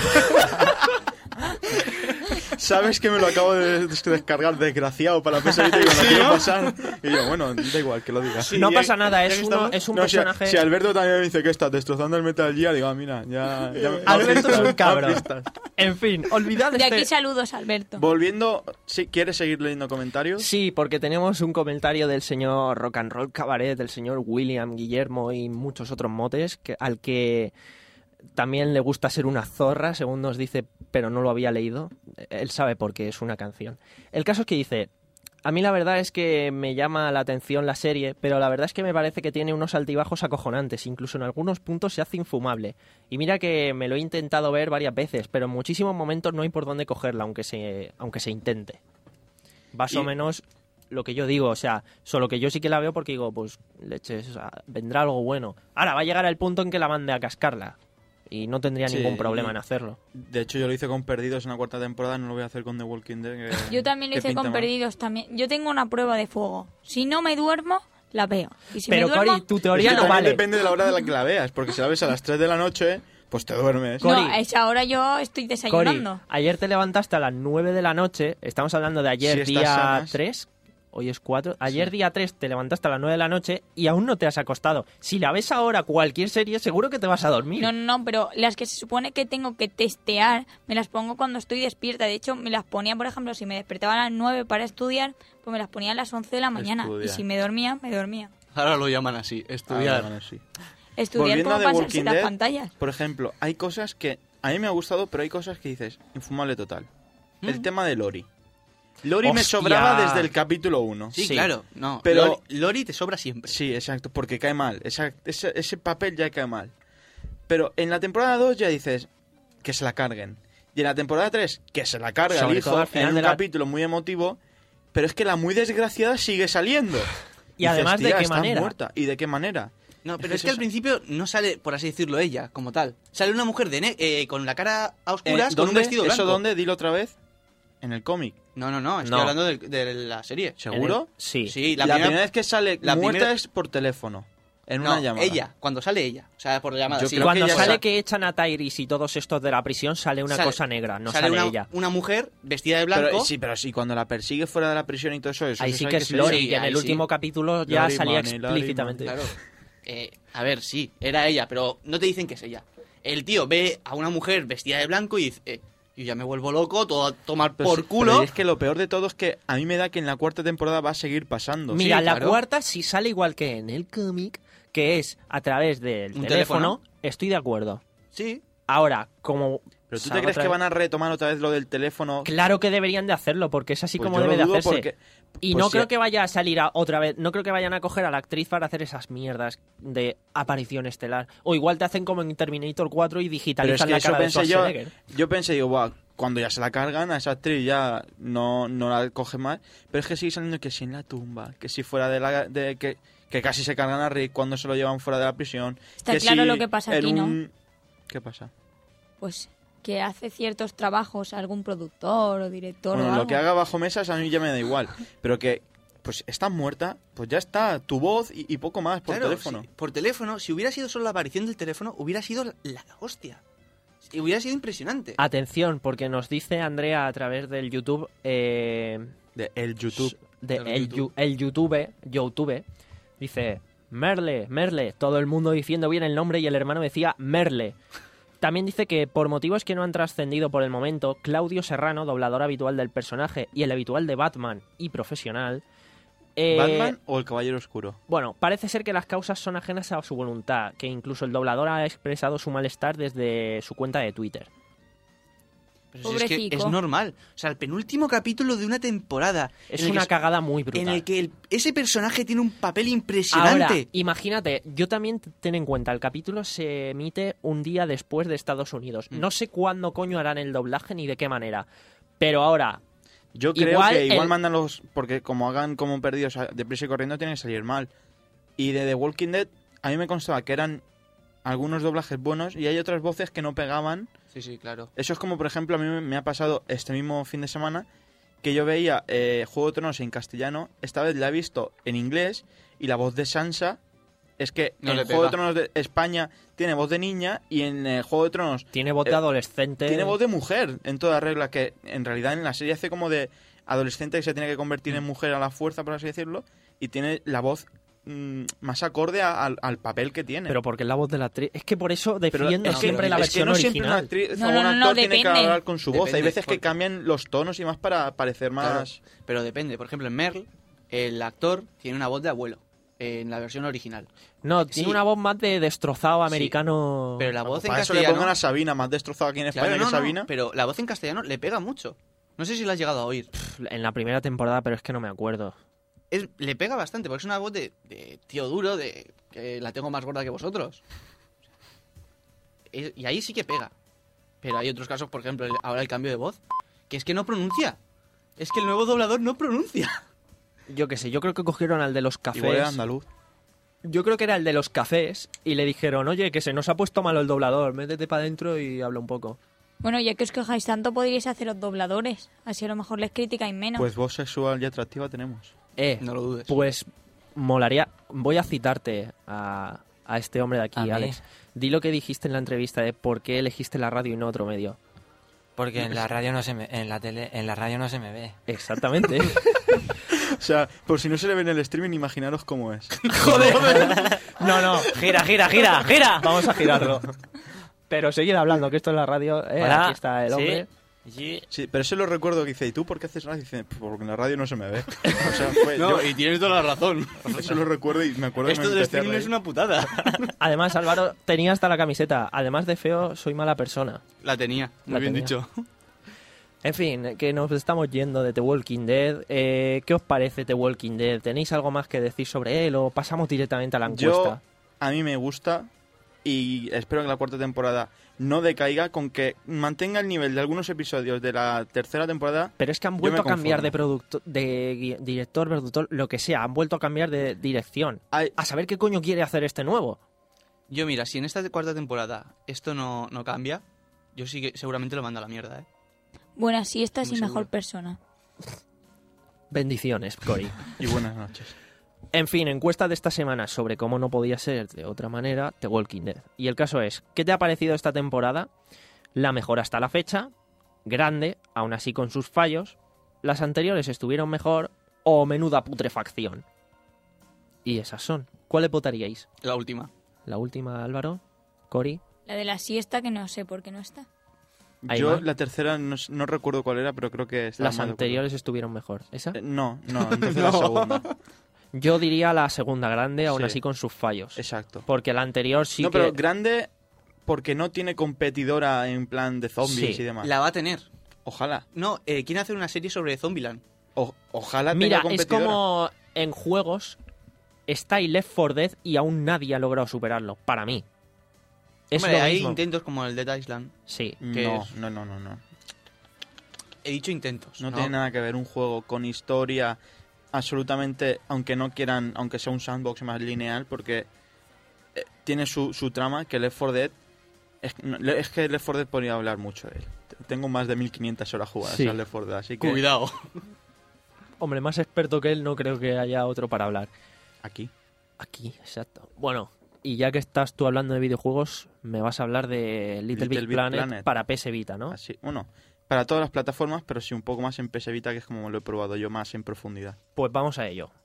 Speaker 3: Sabes que me lo acabo de des- descargar desgraciado para la P S Vita y cuando
Speaker 4: Sí,
Speaker 3: quiero
Speaker 4: ¿no?
Speaker 3: pasar. Y yo, bueno, da igual que lo digas.
Speaker 1: no
Speaker 4: ya-
Speaker 1: pasa nada,
Speaker 4: ya
Speaker 1: es,
Speaker 4: que
Speaker 1: uno,
Speaker 4: estamos-
Speaker 1: es un
Speaker 3: No, si,
Speaker 1: personaje...
Speaker 3: si Alberto también me dice que está destrozando el Metal Gear, digo, ah, mira, ya... ya me-
Speaker 1: Alberto es un
Speaker 3: más
Speaker 1: cabrón.
Speaker 3: pistas.
Speaker 1: En fin, olvidad
Speaker 2: De
Speaker 1: este...
Speaker 2: aquí saludos, Alberto.
Speaker 3: Volviendo, ¿sí, ¿quieres seguir leyendo comentarios?
Speaker 1: Sí, porque tenemos un comentario del señor Rock and Roll Cabaret, del señor William Guillermo y muchos otros motes, que, al que también le gusta ser una zorra, según nos dice, pero no lo había leído. Él sabe por qué es una canción. El caso es que dice, a mí la verdad es que me llama la atención la serie, pero la verdad es que me parece que tiene unos altibajos acojonantes, incluso en algunos puntos se hace infumable. Y mira que me lo he intentado ver varias veces, pero en muchísimos momentos no hay por dónde cogerla, aunque se, aunque se intente. Más
Speaker 3: Y-
Speaker 1: o menos lo que yo digo, o sea, solo que yo sí que la veo porque digo, pues leches, o sea, vendrá algo bueno. Ahora va a llegar el punto en que la mande a cascarla y no tendría
Speaker 3: Sí,
Speaker 1: ningún problema
Speaker 3: y-
Speaker 1: en hacerlo.
Speaker 3: De hecho, yo lo hice con Perdidos en la cuarta temporada, no lo voy a hacer con The Walking Dead. que-
Speaker 2: Yo también lo
Speaker 3: que
Speaker 2: hice
Speaker 3: pinta
Speaker 2: con
Speaker 3: mal.
Speaker 2: Perdidos también. Yo tengo una prueba de fuego. Si no me duermo, la veo. Y si
Speaker 1: Pero
Speaker 2: me duermo,
Speaker 1: Cori, tu
Speaker 3: Es
Speaker 1: teoría
Speaker 3: que
Speaker 1: no
Speaker 3: también
Speaker 1: vale.
Speaker 3: depende de la hora de la que la veas, porque si la ves a las tres de la noche, pues te duermes.
Speaker 1: Cori.
Speaker 2: no, a esa hora yo estoy
Speaker 1: Cori,
Speaker 2: desayunando.
Speaker 1: ayer te levantaste a las nueve de la noche, estamos hablando de ayer,
Speaker 3: Si estás
Speaker 1: día
Speaker 3: sanas.
Speaker 1: tres hoy es cuatro. Ayer día tres te levantaste a las nueve de la noche y aún no te has acostado. Si la ves ahora cualquier serie, seguro que te vas a dormir.
Speaker 2: No, no, pero las que se supone que tengo que testear, me las pongo cuando estoy despierta. De hecho, me las ponía, por ejemplo, si me despertaba a las nueve para estudiar, pues me las ponía a las once de la mañana.
Speaker 3: Estudiar.
Speaker 2: Y si me dormía, me dormía.
Speaker 4: Ahora lo llaman así, estudiar.
Speaker 3: Ah, bueno, sí.
Speaker 2: Estudiar
Speaker 3: Volviendo
Speaker 2: como
Speaker 3: a The
Speaker 2: pasarse
Speaker 3: Walking
Speaker 2: las
Speaker 3: Dead,
Speaker 2: pantallas.
Speaker 3: Por ejemplo, hay cosas que a mí me ha gustado, pero hay cosas que dices, infumable total. El
Speaker 4: ¿Mm?
Speaker 3: tema de Lori. Lori me
Speaker 1: Hostia.
Speaker 3: sobraba desde el capítulo uno.
Speaker 4: Sí,
Speaker 1: Sí.
Speaker 4: claro. No,
Speaker 3: Pero-
Speaker 4: Lori, Lori te sobra siempre.
Speaker 3: Sí, exacto, porque cae mal. Esa- ese, ese papel ya cae mal. Pero en la temporada dos ya dices que se la carguen. Y en la temporada tres, que se la carga
Speaker 1: Sobre
Speaker 3: el hijo
Speaker 1: todo al final
Speaker 3: en un
Speaker 1: de la-
Speaker 3: capítulo muy emotivo. Pero es que la muy desgraciada sigue saliendo.
Speaker 1: Y
Speaker 3: Dices,
Speaker 1: además, ¿de
Speaker 3: "Tía,
Speaker 1: qué
Speaker 3: está
Speaker 1: manera?".
Speaker 3: muerta. ¿Y de qué manera?
Speaker 4: No, pero
Speaker 3: Es
Speaker 4: es,
Speaker 3: que
Speaker 4: que al
Speaker 3: eso-
Speaker 4: principio no sale, por así decirlo, ella, como tal. Sale una mujer de ne- eh, con la cara a
Speaker 3: Eh,
Speaker 4: oscuras, con un
Speaker 3: ¿dónde?
Speaker 4: vestido blanco.
Speaker 3: ¿Eso dónde? Dilo otra vez. En el cómic.
Speaker 4: No, no, no, estoy
Speaker 1: No.
Speaker 4: hablando de, de la serie.
Speaker 3: ¿Seguro?
Speaker 1: En el- Sí.
Speaker 4: Sí,
Speaker 3: La,
Speaker 4: la,
Speaker 3: primera, vez que sale
Speaker 4: la
Speaker 3: muerta
Speaker 4: primera-
Speaker 3: es por teléfono. En
Speaker 4: no,
Speaker 3: una llamada.
Speaker 4: ella, cuando sale ella. O sea, por llamada,
Speaker 3: Yo
Speaker 4: sí.
Speaker 3: creo
Speaker 1: Cuando
Speaker 3: que ya
Speaker 1: sale
Speaker 3: sa-
Speaker 1: que echan a Tyrese y todos estos de la prisión, sale una
Speaker 4: Sale-
Speaker 1: cosa negra, no
Speaker 4: sale
Speaker 1: sale,
Speaker 4: una,
Speaker 1: ella.
Speaker 4: una mujer vestida de blanco.
Speaker 3: Pero, sí, pero sí, cuando la persigue fuera de la prisión y todo eso. eso
Speaker 1: Ahí
Speaker 3: eso
Speaker 1: sí
Speaker 3: hay
Speaker 1: que es
Speaker 3: ser-
Speaker 1: Lori,
Speaker 4: Sí,
Speaker 1: y en
Speaker 4: ahí
Speaker 1: el
Speaker 4: sí.
Speaker 1: último capítulo ya
Speaker 3: Lori
Speaker 1: salía
Speaker 3: Money, Lori
Speaker 1: explícitamente.
Speaker 4: Claro. Eh, a ver, sí, era ella, pero no te dicen que es ella. El tío ve a una mujer vestida de blanco y dice, eh, yo ya me vuelvo loco, todo a tomar
Speaker 3: Pero
Speaker 4: por
Speaker 3: sí,
Speaker 4: culo.
Speaker 3: pero es que lo peor de todo es que a mí me da que en la cuarta temporada va a seguir pasando.
Speaker 1: Mira,
Speaker 4: Sí,
Speaker 1: la
Speaker 4: claro.
Speaker 1: cuarta sí sale igual que en el cómic, que es a través del
Speaker 4: ¿Un
Speaker 1: teléfono.
Speaker 4: teléfono?
Speaker 1: Estoy de acuerdo.
Speaker 4: Sí.
Speaker 1: Ahora, como...
Speaker 3: Pero tú te
Speaker 1: salga
Speaker 3: crees
Speaker 1: otra
Speaker 3: que
Speaker 1: vez-
Speaker 3: van a retomar otra vez lo del teléfono.
Speaker 1: Claro que deberían de hacerlo, porque es así
Speaker 3: Pues
Speaker 1: como
Speaker 3: yo lo
Speaker 1: debe de
Speaker 3: dudo
Speaker 1: hacerse.
Speaker 3: porque-
Speaker 1: Y
Speaker 3: pues
Speaker 1: no
Speaker 3: sí.
Speaker 1: creo que vaya a salir a otra vez, no creo que vayan a coger a la actriz para hacer esas mierdas de aparición estelar. O igual te hacen como en Terminator cuatro y
Speaker 3: Pero es
Speaker 1: digitalizan
Speaker 3: que
Speaker 1: la
Speaker 3: eso
Speaker 1: cara de
Speaker 3: pensé yo.
Speaker 1: Schwarzenegger.
Speaker 3: Yo pensé, digo, "Buah, cuando ya se la cargan a esa actriz ya no, no la coge más". Pero es que sigue saliendo que si en la tumba, que si fuera de la. De, que, que casi se cargan a Rick cuando se lo llevan fuera de la prisión.
Speaker 2: Está
Speaker 3: que
Speaker 2: claro
Speaker 3: si
Speaker 2: lo que pasa
Speaker 3: en
Speaker 2: aquí, ¿no?
Speaker 3: un- ¿Qué pasa?
Speaker 2: Pues que hace ciertos trabajos algún productor o director o
Speaker 3: Bueno,
Speaker 2: algo.
Speaker 3: lo que haga bajo mesas a mí ya me da igual. Pero que, pues, está muerta, pues ya está. Tu voz y, y poco más por
Speaker 4: Claro,
Speaker 3: teléfono.
Speaker 4: sí, por teléfono, si hubiera sido solo la aparición del teléfono, hubiera sido la, la hostia. Y hubiera sido impresionante.
Speaker 1: Atención, porque nos dice Andrea a través del YouTube, eh,
Speaker 3: De el YouTube.
Speaker 1: de
Speaker 4: Del
Speaker 1: el,
Speaker 4: YouTube.
Speaker 1: Yu- el YouTube, YouTube, dice Merle, Merle, todo el mundo diciendo bien el nombre y el hermano decía Merle. También dice que por motivos que no han trascendido por el momento, Claudio Serrano, doblador habitual del personaje y el habitual de Batman y profesional, eh,
Speaker 3: ¿Batman o el Caballero Oscuro?
Speaker 1: bueno, parece ser que las causas son ajenas a su voluntad, que incluso el doblador ha expresado su malestar desde su cuenta de Twitter.
Speaker 4: Pero si es que
Speaker 2: Pobrecico.
Speaker 4: es normal. O sea, el penúltimo capítulo de una temporada.
Speaker 1: Es
Speaker 4: en el
Speaker 1: una
Speaker 4: que-
Speaker 1: cagada muy brutal.
Speaker 4: En el que el- ese personaje tiene un papel
Speaker 1: Ahora,
Speaker 4: impresionante.
Speaker 1: imagínate, yo también t- ten en cuenta, el capítulo se emite un día después de Estados Unidos.
Speaker 4: Mm.
Speaker 1: No sé cuándo coño harán el doblaje ni de qué manera. Pero ahora,
Speaker 3: Yo creo
Speaker 1: Igual
Speaker 3: que igual
Speaker 1: el-
Speaker 3: mandan los. Porque como hagan como perdidos a- deprisa y corriendo, tienen que salir mal. Y de The Walking Dead, a mí me constaba que eran algunos doblajes buenos y hay otras voces que no pegaban.
Speaker 4: Sí, sí, claro.
Speaker 3: Eso es como, por ejemplo, a mí me- me ha pasado este mismo fin de semana que yo veía eh, Juego de Tronos en castellano. Esta vez la he visto en inglés y la voz de Sansa es que
Speaker 4: No
Speaker 3: en
Speaker 4: le
Speaker 3: Juego de
Speaker 4: pega.
Speaker 3: Tronos de España tiene voz de niña y en eh, Juego de Tronos
Speaker 1: tiene voz de
Speaker 3: Eh,
Speaker 1: adolescente.
Speaker 3: tiene voz de mujer en toda regla, que en realidad en la serie hace como de adolescente que se tiene que convertir en mujer a la fuerza, por así decirlo, y tiene la voz mm, más acorde a- al, al papel que tiene.
Speaker 1: Pero porque es la voz de la actriz. Es que por eso
Speaker 3: Pero
Speaker 1: defiendo
Speaker 3: es que-
Speaker 1: siempre la
Speaker 3: es
Speaker 1: versión
Speaker 3: que no siempre una
Speaker 1: original.
Speaker 3: actriz
Speaker 2: No,
Speaker 3: o
Speaker 2: no,
Speaker 3: un
Speaker 2: no,
Speaker 3: actor
Speaker 2: no,
Speaker 3: tiene que
Speaker 2: depende.
Speaker 3: hablar con su voz. Hay
Speaker 4: Depende,
Speaker 3: veces que
Speaker 4: porque-
Speaker 3: cambian los tonos y más para parecer más...
Speaker 4: Claro, pero depende. Por ejemplo, en Merle, el actor tiene una voz de abuelo. En la versión original.
Speaker 1: No, tiene
Speaker 4: Sí.
Speaker 1: una voz más de destrozado americano.
Speaker 4: Pero la voz en
Speaker 3: Para eso le
Speaker 4: castellano.
Speaker 3: pongan a Sabina, más destrozada aquí en España
Speaker 4: Claro, no,
Speaker 3: que
Speaker 4: no,
Speaker 3: Sabina.
Speaker 4: pero la voz en castellano le pega mucho. No sé si la has llegado a oír.
Speaker 1: En la primera temporada, pero es que no me acuerdo.
Speaker 4: Es, le pega bastante, porque es una voz de, de tío duro, de que la tengo más gorda que vosotros. Es- y ahí sí que pega. Pero hay otros casos, por ejemplo, el- ahora el cambio de voz, que es que no pronuncia. Es que el nuevo doblador no pronuncia.
Speaker 1: Yo qué sé, yo creo que cogieron al de los
Speaker 3: Igual era
Speaker 1: cafés.
Speaker 3: andaluz.
Speaker 1: Yo creo que era el de los cafés y le dijeron, oye, que se nos ha puesto malo el doblador, métete para adentro y habla un poco.
Speaker 2: Bueno, ya que os quejáis tanto, podríais haceros dobladores. Así a lo mejor les criticáis menos.
Speaker 3: Pues voz sexual y atractiva tenemos.
Speaker 1: Eh,
Speaker 4: No lo dudes.
Speaker 1: pues molaría. Voy a citarte a, a este hombre de aquí,
Speaker 8: ¿A mí?
Speaker 1: Alex. Di lo que dijiste en la entrevista de por qué elegiste la radio y no otro medio.
Speaker 8: Porque en la radio no se me, en la tele, en la radio no se me ve.
Speaker 1: Exactamente.
Speaker 3: O sea, por si no se le ve en el streaming, imaginaros cómo es.
Speaker 1: No, no, gira, gira, gira, gira. Vamos a girarlo. Pero seguid hablando, que esto es la radio. Eh,
Speaker 8: Hola.
Speaker 1: Aquí está el hombre.
Speaker 8: Sí.
Speaker 3: Sí, pero eso lo recuerdo que dice, ¿y tú por qué haces radio? Y dice, porque en la radio no se me ve. O sea, fue,
Speaker 4: No,
Speaker 3: yo
Speaker 4: y tienes toda la razón.
Speaker 3: eso lo recuerdo y me acuerdo
Speaker 4: Esto
Speaker 3: que me
Speaker 4: del
Speaker 3: empecé a
Speaker 4: streaming
Speaker 3: reír.
Speaker 4: es una putada.
Speaker 1: Además, Álvaro tenía hasta la camiseta. Además de feo, soy mala persona.
Speaker 4: La tenía, muy
Speaker 1: La
Speaker 4: bien
Speaker 1: tenía.
Speaker 4: dicho.
Speaker 1: En fin, que nos estamos yendo de The Walking Dead. Eh, ¿Qué os parece The Walking Dead? ¿Tenéis algo más que decir sobre él o pasamos directamente a la encuesta?
Speaker 3: Yo, a mí me gusta y espero que la cuarta temporada no decaiga, con que mantenga el nivel de algunos episodios de la tercera temporada.
Speaker 1: Pero es que han
Speaker 3: Yo
Speaker 1: vuelto a
Speaker 3: me
Speaker 1: cambiar de
Speaker 3: conformo.
Speaker 1: producto, de gui- director, productor, lo que sea. Han vuelto a cambiar de dirección.
Speaker 3: Hay-
Speaker 1: A saber qué coño quiere hacer este nuevo.
Speaker 4: Yo, mira, si en esta cuarta temporada esto no, no cambia, yo sí que seguramente lo mando a la mierda, ¿eh?
Speaker 2: Buena siesta
Speaker 4: Muy
Speaker 2: y mejor
Speaker 4: seguro.
Speaker 2: persona.
Speaker 1: Bendiciones, Cory.
Speaker 3: Y buenas noches.
Speaker 1: En fin, encuesta de esta semana sobre cómo no podía ser de otra manera The Walking Dead. Y el caso es, ¿qué te ha parecido esta temporada? La mejor hasta la fecha, grande, aún así con sus fallos, las anteriores estuvieron mejor o menuda putrefacción. Y esas son. ¿Cuál le votaríais?
Speaker 4: La última.
Speaker 1: La última, Álvaro, Cory.
Speaker 2: La de la siesta que no sé por qué no está.
Speaker 1: ¿Hay
Speaker 3: Yo
Speaker 1: más?
Speaker 3: la tercera no, s- no recuerdo cuál era, pero creo que estaba
Speaker 1: Las
Speaker 3: mal de
Speaker 1: anteriores estuvieron mejor. ¿Esa?
Speaker 3: acuerdo. Eh, no, no, entonces la segunda.
Speaker 1: Yo diría la segunda grande, aún
Speaker 3: Sí.
Speaker 1: así con sus fallos.
Speaker 3: Exacto.
Speaker 1: Porque la anterior sí
Speaker 3: no,
Speaker 1: que...
Speaker 3: pero grande porque no tiene competidora en plan de zombies
Speaker 1: Sí.
Speaker 3: y demás.
Speaker 4: La va a tener.
Speaker 3: Ojalá.
Speaker 4: No, eh, quieren hacer una serie sobre Zombieland.
Speaker 3: O- ojalá
Speaker 1: Mira,
Speaker 3: tenga
Speaker 1: es
Speaker 3: competidora.
Speaker 1: como en juegos está el Left four Dead y aún nadie ha logrado superarlo, para mí. Es
Speaker 4: Hombre,
Speaker 1: lo
Speaker 4: hay
Speaker 1: mismo.
Speaker 4: intentos como el Dead Island.
Speaker 1: Sí.
Speaker 4: que
Speaker 3: No,
Speaker 4: es-
Speaker 3: no, no, no, no.
Speaker 4: He dicho intentos.
Speaker 3: No tiene nada que ver un juego con historia absolutamente, aunque no quieran, aunque sea un sandbox más lineal, porque eh, tiene su, su trama, que Left four Dead, es, no, le- es que Left four Dead podría hablar mucho de él. T- Tengo más de mil quinientas horas jugadas
Speaker 1: Sí.
Speaker 3: al Left four Dead, así que
Speaker 4: Cuidado.
Speaker 1: Hombre, más experto que él no creo que haya otro para hablar.
Speaker 3: aquí.
Speaker 1: Aquí, exacto. Bueno, y ya que estás tú hablando de videojuegos, me vas a hablar de Little,
Speaker 3: Little
Speaker 1: Big,
Speaker 3: Big
Speaker 1: Planet,
Speaker 3: Planet.
Speaker 1: para P S Vita, ¿no?
Speaker 3: Así, bueno, para todas las plataformas, pero sí un poco más en P S Vita, que es como lo he probado yo más en profundidad.
Speaker 1: Pues vamos a ello.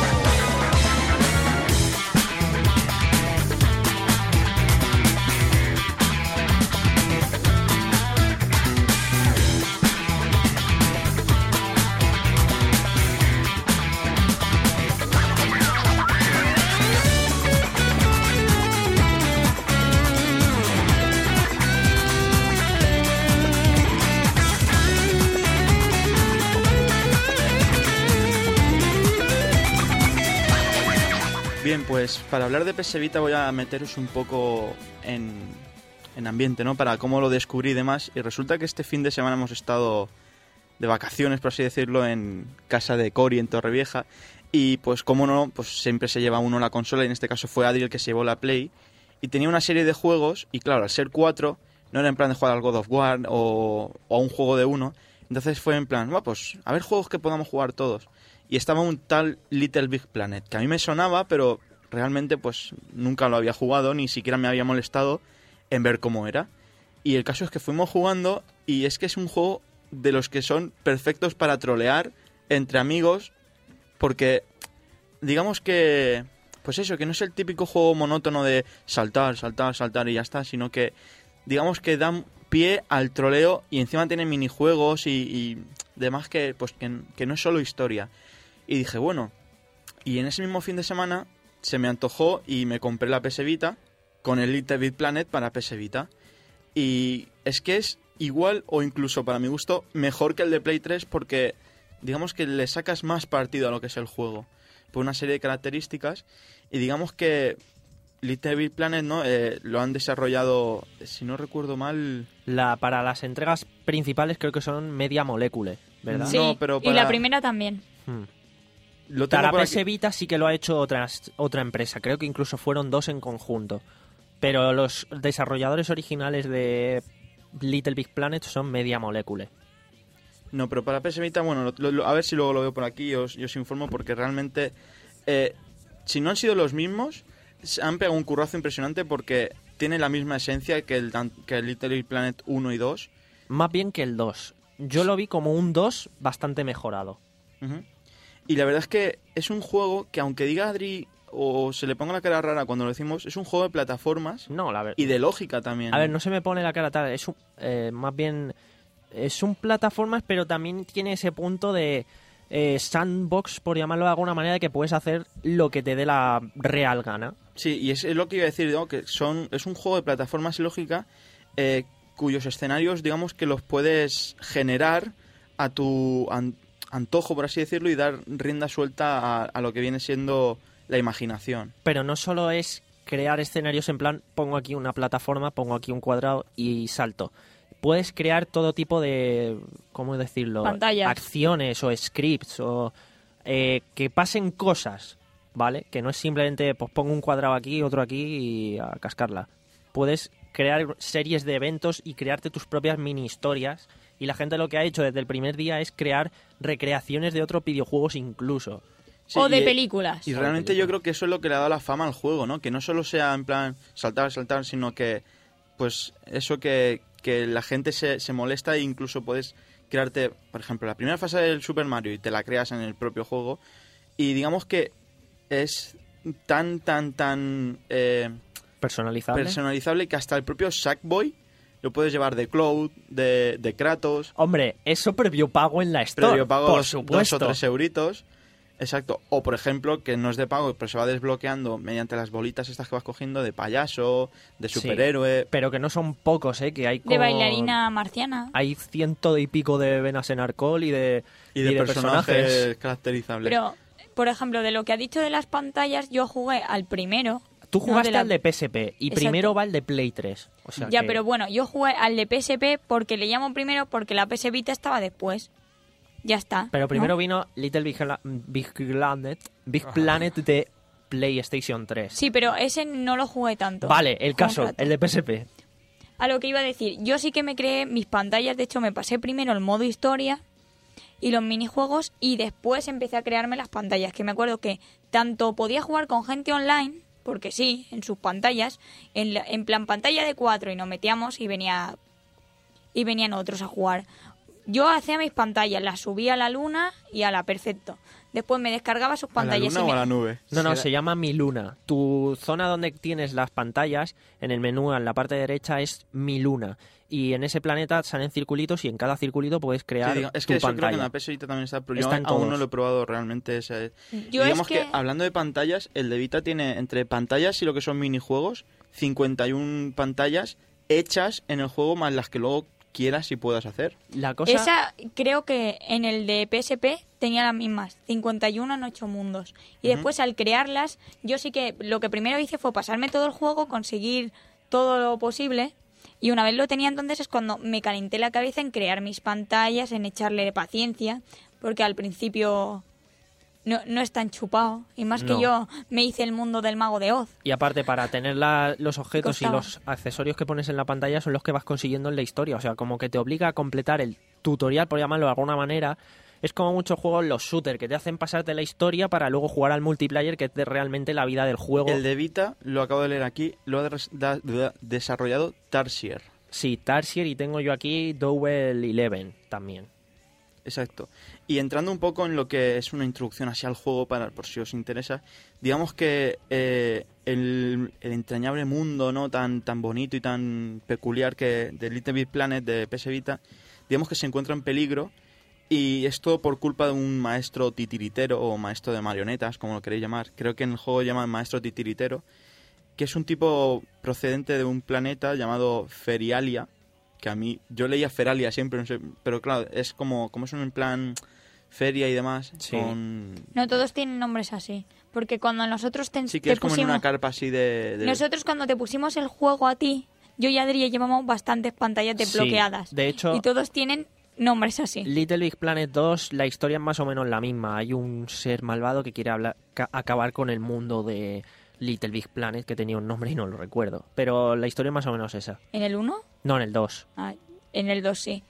Speaker 3: Bien, pues para hablar de P S Vita voy a meteros un poco en, en ambiente, ¿no? Para cómo lo descubrí y demás. Y resulta que este fin de semana hemos estado de vacaciones, por así decirlo, en casa de Cory en Torrevieja. Y pues cómo no, pues siempre se lleva uno la consola, y en este caso fue Adri el que se llevó la Play. Y tenía una serie de juegos, y claro, al ser cuatro, no era en plan de jugar al God of War o, o a un juego de uno. Entonces fue en plan, bueno, pues a ver juegos que podamos jugar todos. Y estaba un tal Little Big Planet, que a mí me sonaba, pero realmente pues nunca lo había jugado, ni siquiera me había molestado en ver cómo era. Y el caso es que fuimos jugando, y es que es un juego de los que son perfectos para trolear entre amigos, porque digamos que, pues eso, que no es el típico juego monótono de saltar, saltar, saltar y ya está, sino que digamos que dan pie al troleo, y encima tiene minijuegos y, y demás que, pues, que, que no es solo historia. Y dije, bueno, y en ese mismo fin de semana se me antojó y me compré la P S Vita con el Little Big Planet para P S Vita. Y es que es igual, o incluso para mi gusto, mejor que el de Play tres, porque digamos que le sacas más partido a lo que es el juego, por una serie de características. Y digamos que Little Big Planet, ¿no? Eh, lo han desarrollado, si no recuerdo mal...
Speaker 1: La, para las entregas principales creo que son Media Molecule, ¿verdad?
Speaker 2: Sí,
Speaker 3: No, pero
Speaker 2: y la
Speaker 3: para-
Speaker 2: primera también.
Speaker 1: Hmm.
Speaker 3: Lo tengo
Speaker 1: Para
Speaker 3: por
Speaker 1: P
Speaker 3: aquí.
Speaker 1: S Vita sí que lo ha hecho otras, otra empresa. Creo que incluso fueron dos en conjunto. Pero los desarrolladores originales de Little Big Planet son Media Molecule.
Speaker 3: No, pero para P S Vita, bueno, lo- lo- a ver si luego lo veo por aquí y os, y os informo, porque realmente, eh, si no han sido los mismos, se han pegado un currazo impresionante, porque tiene la misma esencia que el, tan- que el Little Big Planet uno y dos.
Speaker 1: Más bien que el dos. Yo lo vi como un dos bastante mejorado.
Speaker 3: Ujú. Y la verdad es que es un juego que, aunque diga Adri o se le ponga la cara rara cuando lo decimos, es un juego de plataformas
Speaker 1: No, la verdad.
Speaker 3: y de lógica también.
Speaker 1: A ver, no se me pone la cara tal. Es un, eh, más bien. Es un plataformas, pero también tiene ese punto de eh, sandbox, por llamarlo de alguna manera, de que puedes hacer lo que te dé la real gana.
Speaker 3: Sí, y es, es lo que iba a decir, ¿no? Que son, es un juego de plataformas y lógica eh, cuyos escenarios, digamos, que los puedes generar a tu an- antojo, por así decirlo, y dar rienda suelta a, a lo que viene siendo la imaginación.
Speaker 1: Pero no solo es crear escenarios en plan, pongo aquí una plataforma, pongo aquí un cuadrado y salto. Puedes crear todo tipo de, ¿cómo decirlo?
Speaker 2: Pantallas.
Speaker 1: Acciones o scripts o eh, que pasen cosas, ¿vale? Que no es simplemente, pues pongo un cuadrado aquí, otro aquí y a cascarla. Puedes crear series de eventos y crearte tus propias mini historias. Y la gente lo que ha hecho desde el primer día es crear recreaciones de otros videojuegos incluso.
Speaker 3: Sí,
Speaker 2: o de
Speaker 3: y-
Speaker 2: películas.
Speaker 3: Y realmente yo creo que eso es lo que le ha dado la fama al juego, ¿no? Que no solo sea en plan saltar, saltar, sino que, pues, eso que, que la gente se, se molesta e incluso puedes crearte, por ejemplo, la primera fase del Super Mario y te la creas en el propio juego. Y digamos que es tan, tan, tan eh,
Speaker 1: Personalizable.
Speaker 3: personalizable que hasta el propio Sackboy lo puedes llevar de Cloud, de, de Kratos,
Speaker 1: Hombre, eso previo pago en la Store,
Speaker 3: previo pago
Speaker 1: por
Speaker 3: dos,
Speaker 1: supuesto.
Speaker 3: dos o tres euritos. Exacto. O, por ejemplo, que no es de pago, pero se va desbloqueando mediante las bolitas estas que vas cogiendo de payaso, de
Speaker 1: Sí.
Speaker 3: superhéroe.
Speaker 1: Pero que no son pocos, ¿eh? Que hay
Speaker 2: De
Speaker 1: como-
Speaker 2: bailarina marciana.
Speaker 1: Hay ciento y pico de venas en alcohol y de,
Speaker 3: Y de, personajes, caracterizables.
Speaker 2: Pero, por ejemplo, de lo que ha dicho de las pantallas, yo jugué al primero.
Speaker 1: Tú
Speaker 2: ¿no?
Speaker 1: jugaste
Speaker 2: de la-
Speaker 1: al de P S P y
Speaker 2: Exacto.
Speaker 1: primero va el de Play tres. O sea
Speaker 2: Ya,
Speaker 1: que-
Speaker 2: pero bueno, yo jugué al de P S P porque le llamo primero porque la P S Vita estaba después. Ya está.
Speaker 1: Pero primero
Speaker 2: ¿no?
Speaker 1: vino Little Big, Gla- Big Planet, Big Planet de PlayStation tres.
Speaker 2: Sí, pero ese no lo jugué tanto.
Speaker 1: Vale, el
Speaker 2: Jugué un
Speaker 1: caso,
Speaker 2: rato.
Speaker 1: el de P S P.
Speaker 2: A lo que iba a decir, yo sí que me creé mis pantallas, de hecho me pasé primero el modo historia y los minijuegos y después empecé a crearme las pantallas, que me acuerdo que tanto podía jugar con gente online, porque sí, en sus pantallas, en, la- en plan pantalla de cuatro y nos metíamos y venía y venían otros a jugar. Yo hacía mis pantallas, las subía a la luna y a la perfecto. Después me descargaba sus
Speaker 3: ¿A la
Speaker 2: pantallas
Speaker 3: luna
Speaker 2: y
Speaker 3: o
Speaker 2: me-
Speaker 3: a la nube?
Speaker 1: No, no,
Speaker 4: Será-
Speaker 1: se llama Mi Luna. Tu zona donde tienes las pantallas, en el menú, en la parte derecha, es Mi Luna. Y en ese planeta salen circulitos y en cada circulito puedes crear
Speaker 3: Sí, diga- es
Speaker 1: tu
Speaker 3: que eso creo que en
Speaker 1: pantalla.
Speaker 3: la P S Vita también está, pero yo
Speaker 1: Está en
Speaker 3: aún
Speaker 1: todos.
Speaker 3: no lo he probado realmente. Ese.
Speaker 2: Yo
Speaker 3: Y digamos
Speaker 2: es que-
Speaker 3: hablando de pantallas, el de Vita tiene entre pantallas y lo que son minijuegos, cincuenta y una pantallas hechas en el juego más las que luego quieras y puedas hacer.
Speaker 1: La cosa...
Speaker 2: Esa creo que en el de P S P tenía las mismas, cincuenta y uno en ocho mundos. Y después al crearlas, yo sí que lo que primero hice fue pasarme todo el juego, conseguir todo lo posible. Y una vez lo tenía, entonces es cuando me calenté la cabeza en crear mis pantallas, en echarle paciencia, porque al principio no, no es tan chupado. Y más
Speaker 1: No.
Speaker 2: que yo me hice el mundo del mago de Oz.
Speaker 1: Y aparte, para tener la- los objetos y
Speaker 2: Costaba.
Speaker 1: los accesorios que pones en la pantalla son los que vas consiguiendo en la historia. O sea, como que te obliga a completar el tutorial, por llamarlo de alguna manera. Es como muchos juegos, los shooters, que te hacen pasarte la historia para luego jugar al multiplayer, que es de realmente la vida del juego.
Speaker 3: El de Vita, lo acabo de leer aquí, lo ha des- da- da- desarrollado Tarsier.
Speaker 1: Sí, Tarsier, y tengo yo aquí Dowell Eleven también.
Speaker 3: Exacto. Y entrando un poco en lo que es una introducción así al juego, para por si os interesa, digamos que eh, el, el entrañable mundo no tan tan bonito y tan peculiar que de Little Big Planet de P S Vita, digamos que se encuentra en peligro, y esto por culpa de un maestro titiritero o maestro de marionetas, como lo queréis llamar. Creo que en el juego llaman maestro titiritero, que es un tipo procedente de un planeta llamado Ferialia, que a mí, yo leía Feralia siempre, no sé, pero claro, es como, como es un en plan feria y demás,
Speaker 1: Sí.
Speaker 3: con...
Speaker 2: No todos tienen nombres así. Porque cuando nosotros te,
Speaker 3: Sí que
Speaker 2: te
Speaker 3: es como en
Speaker 2: pusimos...
Speaker 3: una carpa así de... de-
Speaker 2: Nosotros cuando te pusimos el juego a ti, yo y Adri llevamos bastantes pantallas
Speaker 1: Sí,
Speaker 2: desbloqueadas.
Speaker 1: de hecho-
Speaker 2: Y todos tienen nombres así.
Speaker 1: Little Big Planet dos, la historia es más o menos la misma. Hay un ser malvado que quiere hablar, ca- acabar con el mundo de Little Big Planet, que tenía un nombre y no lo recuerdo. Pero la historia es más o menos esa.
Speaker 2: ¿En el uno?
Speaker 1: No, en el dos.
Speaker 2: Ah, en el dos sí.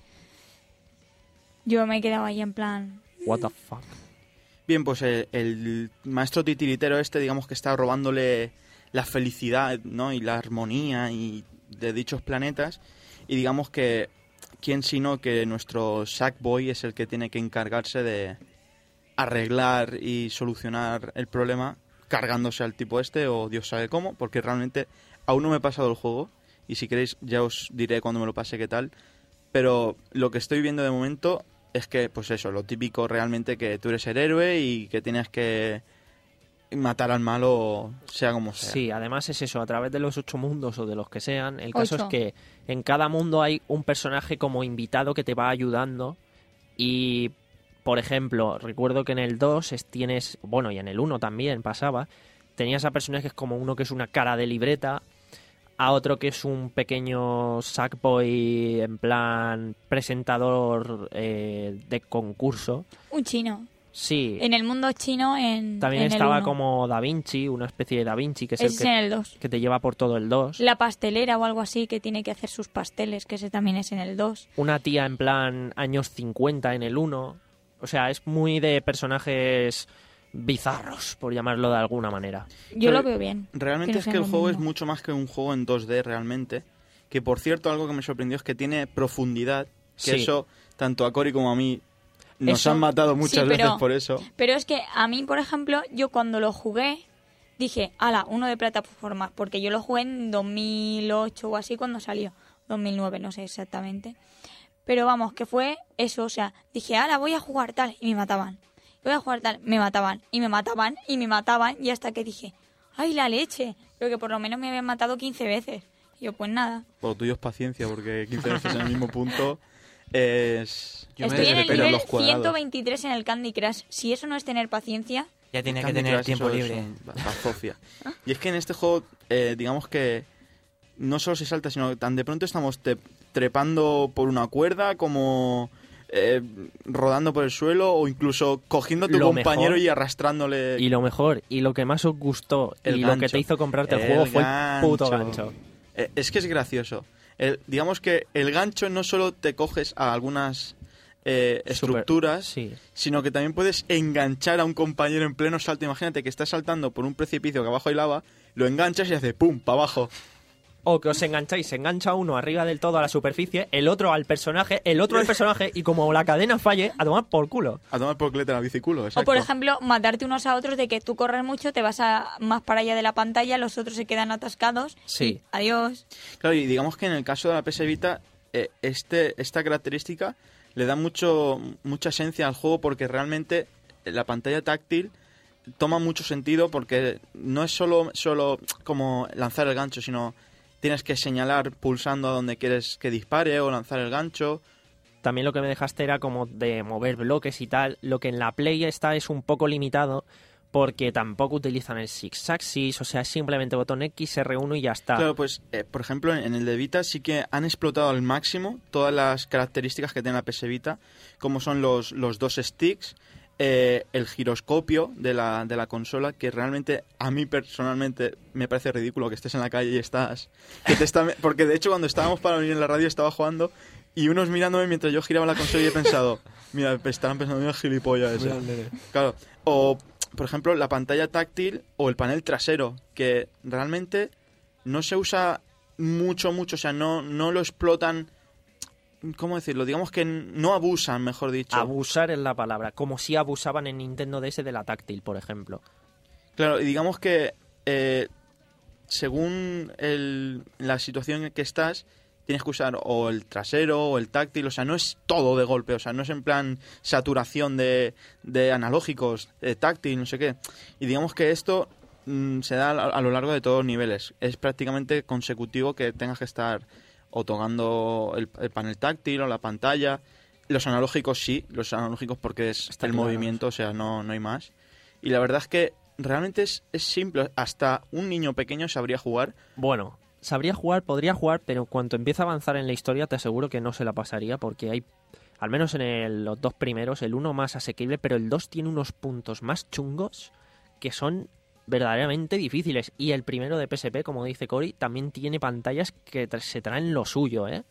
Speaker 2: Yo me quedaba ahí en plan...
Speaker 1: What the fuck.
Speaker 3: Bien, pues el, el maestro titiritero este, digamos que está robándole la felicidad, ¿no? Y la armonía y de dichos planetas. Y digamos que, ¿quién sino que nuestro Sackboy es el que tiene que encargarse de, arreglar y solucionar el problema cargándose al tipo este o Dios sabe cómo, porque realmente aún no me he pasado el juego y si queréis ya os diré cuando me lo pase qué tal, pero lo que estoy viendo de momento es que, pues eso, lo típico realmente que tú eres el héroe y que tienes que matar al malo sea como sea.
Speaker 1: Sí, además es eso, a través de los ocho mundos o de los que sean, el caso
Speaker 2: Ocho.
Speaker 1: es que en cada mundo hay un personaje como invitado que te va ayudando y, por ejemplo, recuerdo que en el dos es- tienes, bueno, y en el uno también pasaba, tenías a personajes como uno que es una cara de libreta, a otro que es un pequeño sackboy en plan presentador eh, de concurso.
Speaker 2: Un chino.
Speaker 1: Sí,
Speaker 2: En el mundo chino, en
Speaker 1: también
Speaker 2: en el
Speaker 1: estaba
Speaker 2: uno.
Speaker 1: como Da Vinci, una especie de Da Vinci que es
Speaker 2: Ese
Speaker 1: el
Speaker 2: es
Speaker 1: que,
Speaker 2: en el dos.
Speaker 1: que te lleva por todo el dos.
Speaker 2: La pastelera o algo así que tiene que hacer sus pasteles, que ese también es en el dos.
Speaker 1: Una tía en plan años cincuenta en el uno. O sea, es muy de personajes bizarros, por llamarlo de alguna manera.
Speaker 2: Yo
Speaker 3: Pero
Speaker 2: lo veo bien.
Speaker 3: Realmente
Speaker 2: no
Speaker 3: es
Speaker 2: sea
Speaker 3: que el
Speaker 2: lo
Speaker 3: juego es
Speaker 2: mismo.
Speaker 3: mucho más que un juego en dos D realmente. Que por cierto, algo que me sorprendió es que tiene profundidad. Que
Speaker 1: Sí.
Speaker 3: eso, tanto a Cory como a mí, nos
Speaker 1: Eso-
Speaker 3: han matado muchas
Speaker 2: Sí,
Speaker 3: veces
Speaker 2: pero-
Speaker 3: por eso.
Speaker 2: Pero es que a mí, por ejemplo, yo cuando lo jugué, dije, ala, uno de plataformas, porque yo lo jugué en dos mil ocho o así cuando salió. dos mil nueve, no sé exactamente. Pero vamos, que fue eso, o sea, dije, ala, voy a jugar tal, y me mataban. Voy a jugar tal, me mataban, y me mataban, y me mataban, y hasta que dije, ay, la leche, pero que por lo menos me habían matado quince veces. Y yo, pues nada.
Speaker 3: Por lo tuyo es paciencia, porque quince veces en el mismo punto es...
Speaker 8: Yo me
Speaker 2: Estoy en el
Speaker 3: desespero en
Speaker 2: nivel
Speaker 3: los cuadrados.
Speaker 2: ciento veintitrés en el Candy Crush. Si eso no es tener paciencia,
Speaker 8: Ya tiene que
Speaker 3: Candy
Speaker 8: tener
Speaker 3: Crush,
Speaker 8: tiempo
Speaker 3: eso
Speaker 8: libre.
Speaker 3: es un- ba- bazofia. Y es que en este juego, eh, digamos que no solo se salta, sino que tan de pronto estamos te- trepando por una cuerda, como eh, rodando por el suelo, o incluso cogiendo a tu
Speaker 1: Lo
Speaker 3: compañero
Speaker 1: mejor-
Speaker 3: y arrastrándole.
Speaker 1: Y lo mejor, y lo que más os gustó,
Speaker 3: El
Speaker 1: y lo que
Speaker 3: gancho.
Speaker 1: te hizo comprarte el,
Speaker 3: El
Speaker 1: juego fue el
Speaker 3: gancho.
Speaker 1: puto gancho.
Speaker 3: Eh, es que es gracioso. El- digamos que el gancho no solo te coges a algunas eh,
Speaker 1: Super-
Speaker 3: estructuras,
Speaker 1: sí.
Speaker 3: sino que también puedes enganchar a un compañero en pleno salto. Imagínate que estás saltando por un precipicio que abajo hay lava, lo enganchas y hace pum, para abajo.
Speaker 1: O que os engancháis, se engancha uno arriba del todo a la superficie, el otro al personaje, el otro al personaje, y como la cadena falle, a tomar por culo.
Speaker 3: A tomar por culeta la biciculo,
Speaker 2: o
Speaker 3: exacto.
Speaker 2: por ejemplo, matarte unos a otros de que tú corres mucho, te vas a más para allá de la pantalla, los otros se quedan atascados.
Speaker 1: Sí.
Speaker 2: y adiós.
Speaker 3: Claro, y digamos que en el caso de la P S Vita, eh, este, esta característica le da mucho mucha esencia al juego porque realmente la pantalla táctil toma mucho sentido porque no es solo, solo como lanzar el gancho, sino tienes que señalar pulsando a donde quieres que dispare o lanzar el gancho.
Speaker 1: También lo que me dejaste era como de mover bloques y tal. Lo que en la Play está es un poco limitado porque tampoco utilizan el Six Axis, o sea, es simplemente botón X, R uno y ya está.
Speaker 3: Claro, pues, eh, por ejemplo, en el de Vita sí que han explotado al máximo todas las características que tiene la P S Vita, como son los, los dos sticks, eh, el giroscopio de la, de la consola, que realmente a mí personalmente me parece ridículo que estés en la calle y estás... Que te está, porque de hecho cuando estábamos para venir en la radio estaba jugando y unos mirándome mientras yo giraba la consola y he pensado, mira, estarán pensando, mira, gilipollas ese. Claro, o por ejemplo la pantalla táctil o el panel trasero, que realmente no se usa mucho, mucho, o sea, no, no lo explotan, ¿cómo decirlo? Digamos que no abusan, mejor dicho.
Speaker 1: Abusar es la palabra, como si abusaban en Nintendo D S de la táctil, por ejemplo.
Speaker 3: Claro, y digamos que eh, según el- la situación en que estás, tienes que usar o el trasero o el táctil, o sea, no es todo de golpe, o sea, no es en plan saturación de, de analógicos, de táctil, no sé qué. Y digamos que esto mm, se da a, a lo largo de todos los niveles. Es prácticamente consecutivo que tengas que estar o tocando el, el panel táctil o la pantalla. Los analógicos sí, los analógicos porque es
Speaker 1: Está
Speaker 3: el
Speaker 1: claro.
Speaker 3: movimiento, o sea, no, no hay más. Y la verdad es que realmente es, es simple, hasta un niño pequeño sabría jugar.
Speaker 1: Bueno, sabría jugar, podría jugar, pero en cuanto empieza a avanzar en la historia te aseguro que no se la pasaría porque hay, al menos en el- los dos primeros, el uno más asequible, pero el dos tiene unos puntos más chungos que son verdaderamente difíciles. Y el primero de P S P, como dice Cory, también tiene pantallas que tra- se traen lo suyo, ¿eh?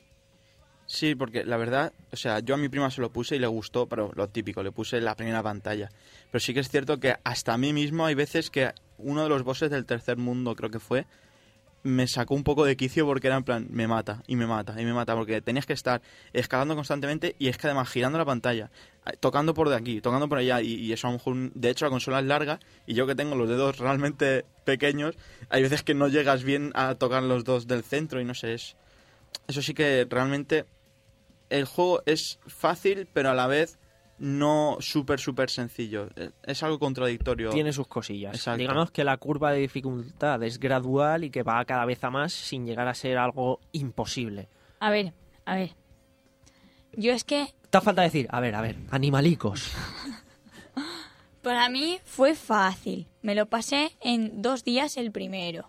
Speaker 3: Sí, porque la verdad, o sea, yo a mi prima se lo puse y le gustó, pero lo típico, le puse la primera pantalla. Pero sí que es cierto que hasta a mí mismo hay veces que uno de los bosses del tercer mundo, creo que fue, me sacó un poco de quicio porque era en plan, me mata, y me mata, y me mata, porque tenías que estar escalando constantemente y es que además girando la pantalla, tocando por de aquí, tocando por allá, y, y eso a lo mejor, de hecho la consola es larga y yo que tengo los dedos realmente pequeños, hay veces que no llegas bien a tocar los dos del centro y no sé, es, eso sí que realmente el juego es fácil, pero a la vez no súper, súper sencillo. Es algo contradictorio.
Speaker 1: Tiene sus cosillas.
Speaker 3: Exacto.
Speaker 1: Digamos que la curva de dificultad es gradual y que va cada vez a más sin llegar a ser algo imposible.
Speaker 2: A ver, a ver. Yo es que
Speaker 1: Te falta decir, a ver, a ver, animalicos.
Speaker 2: para mí fue fácil. Me lo pasé en dos días el primero.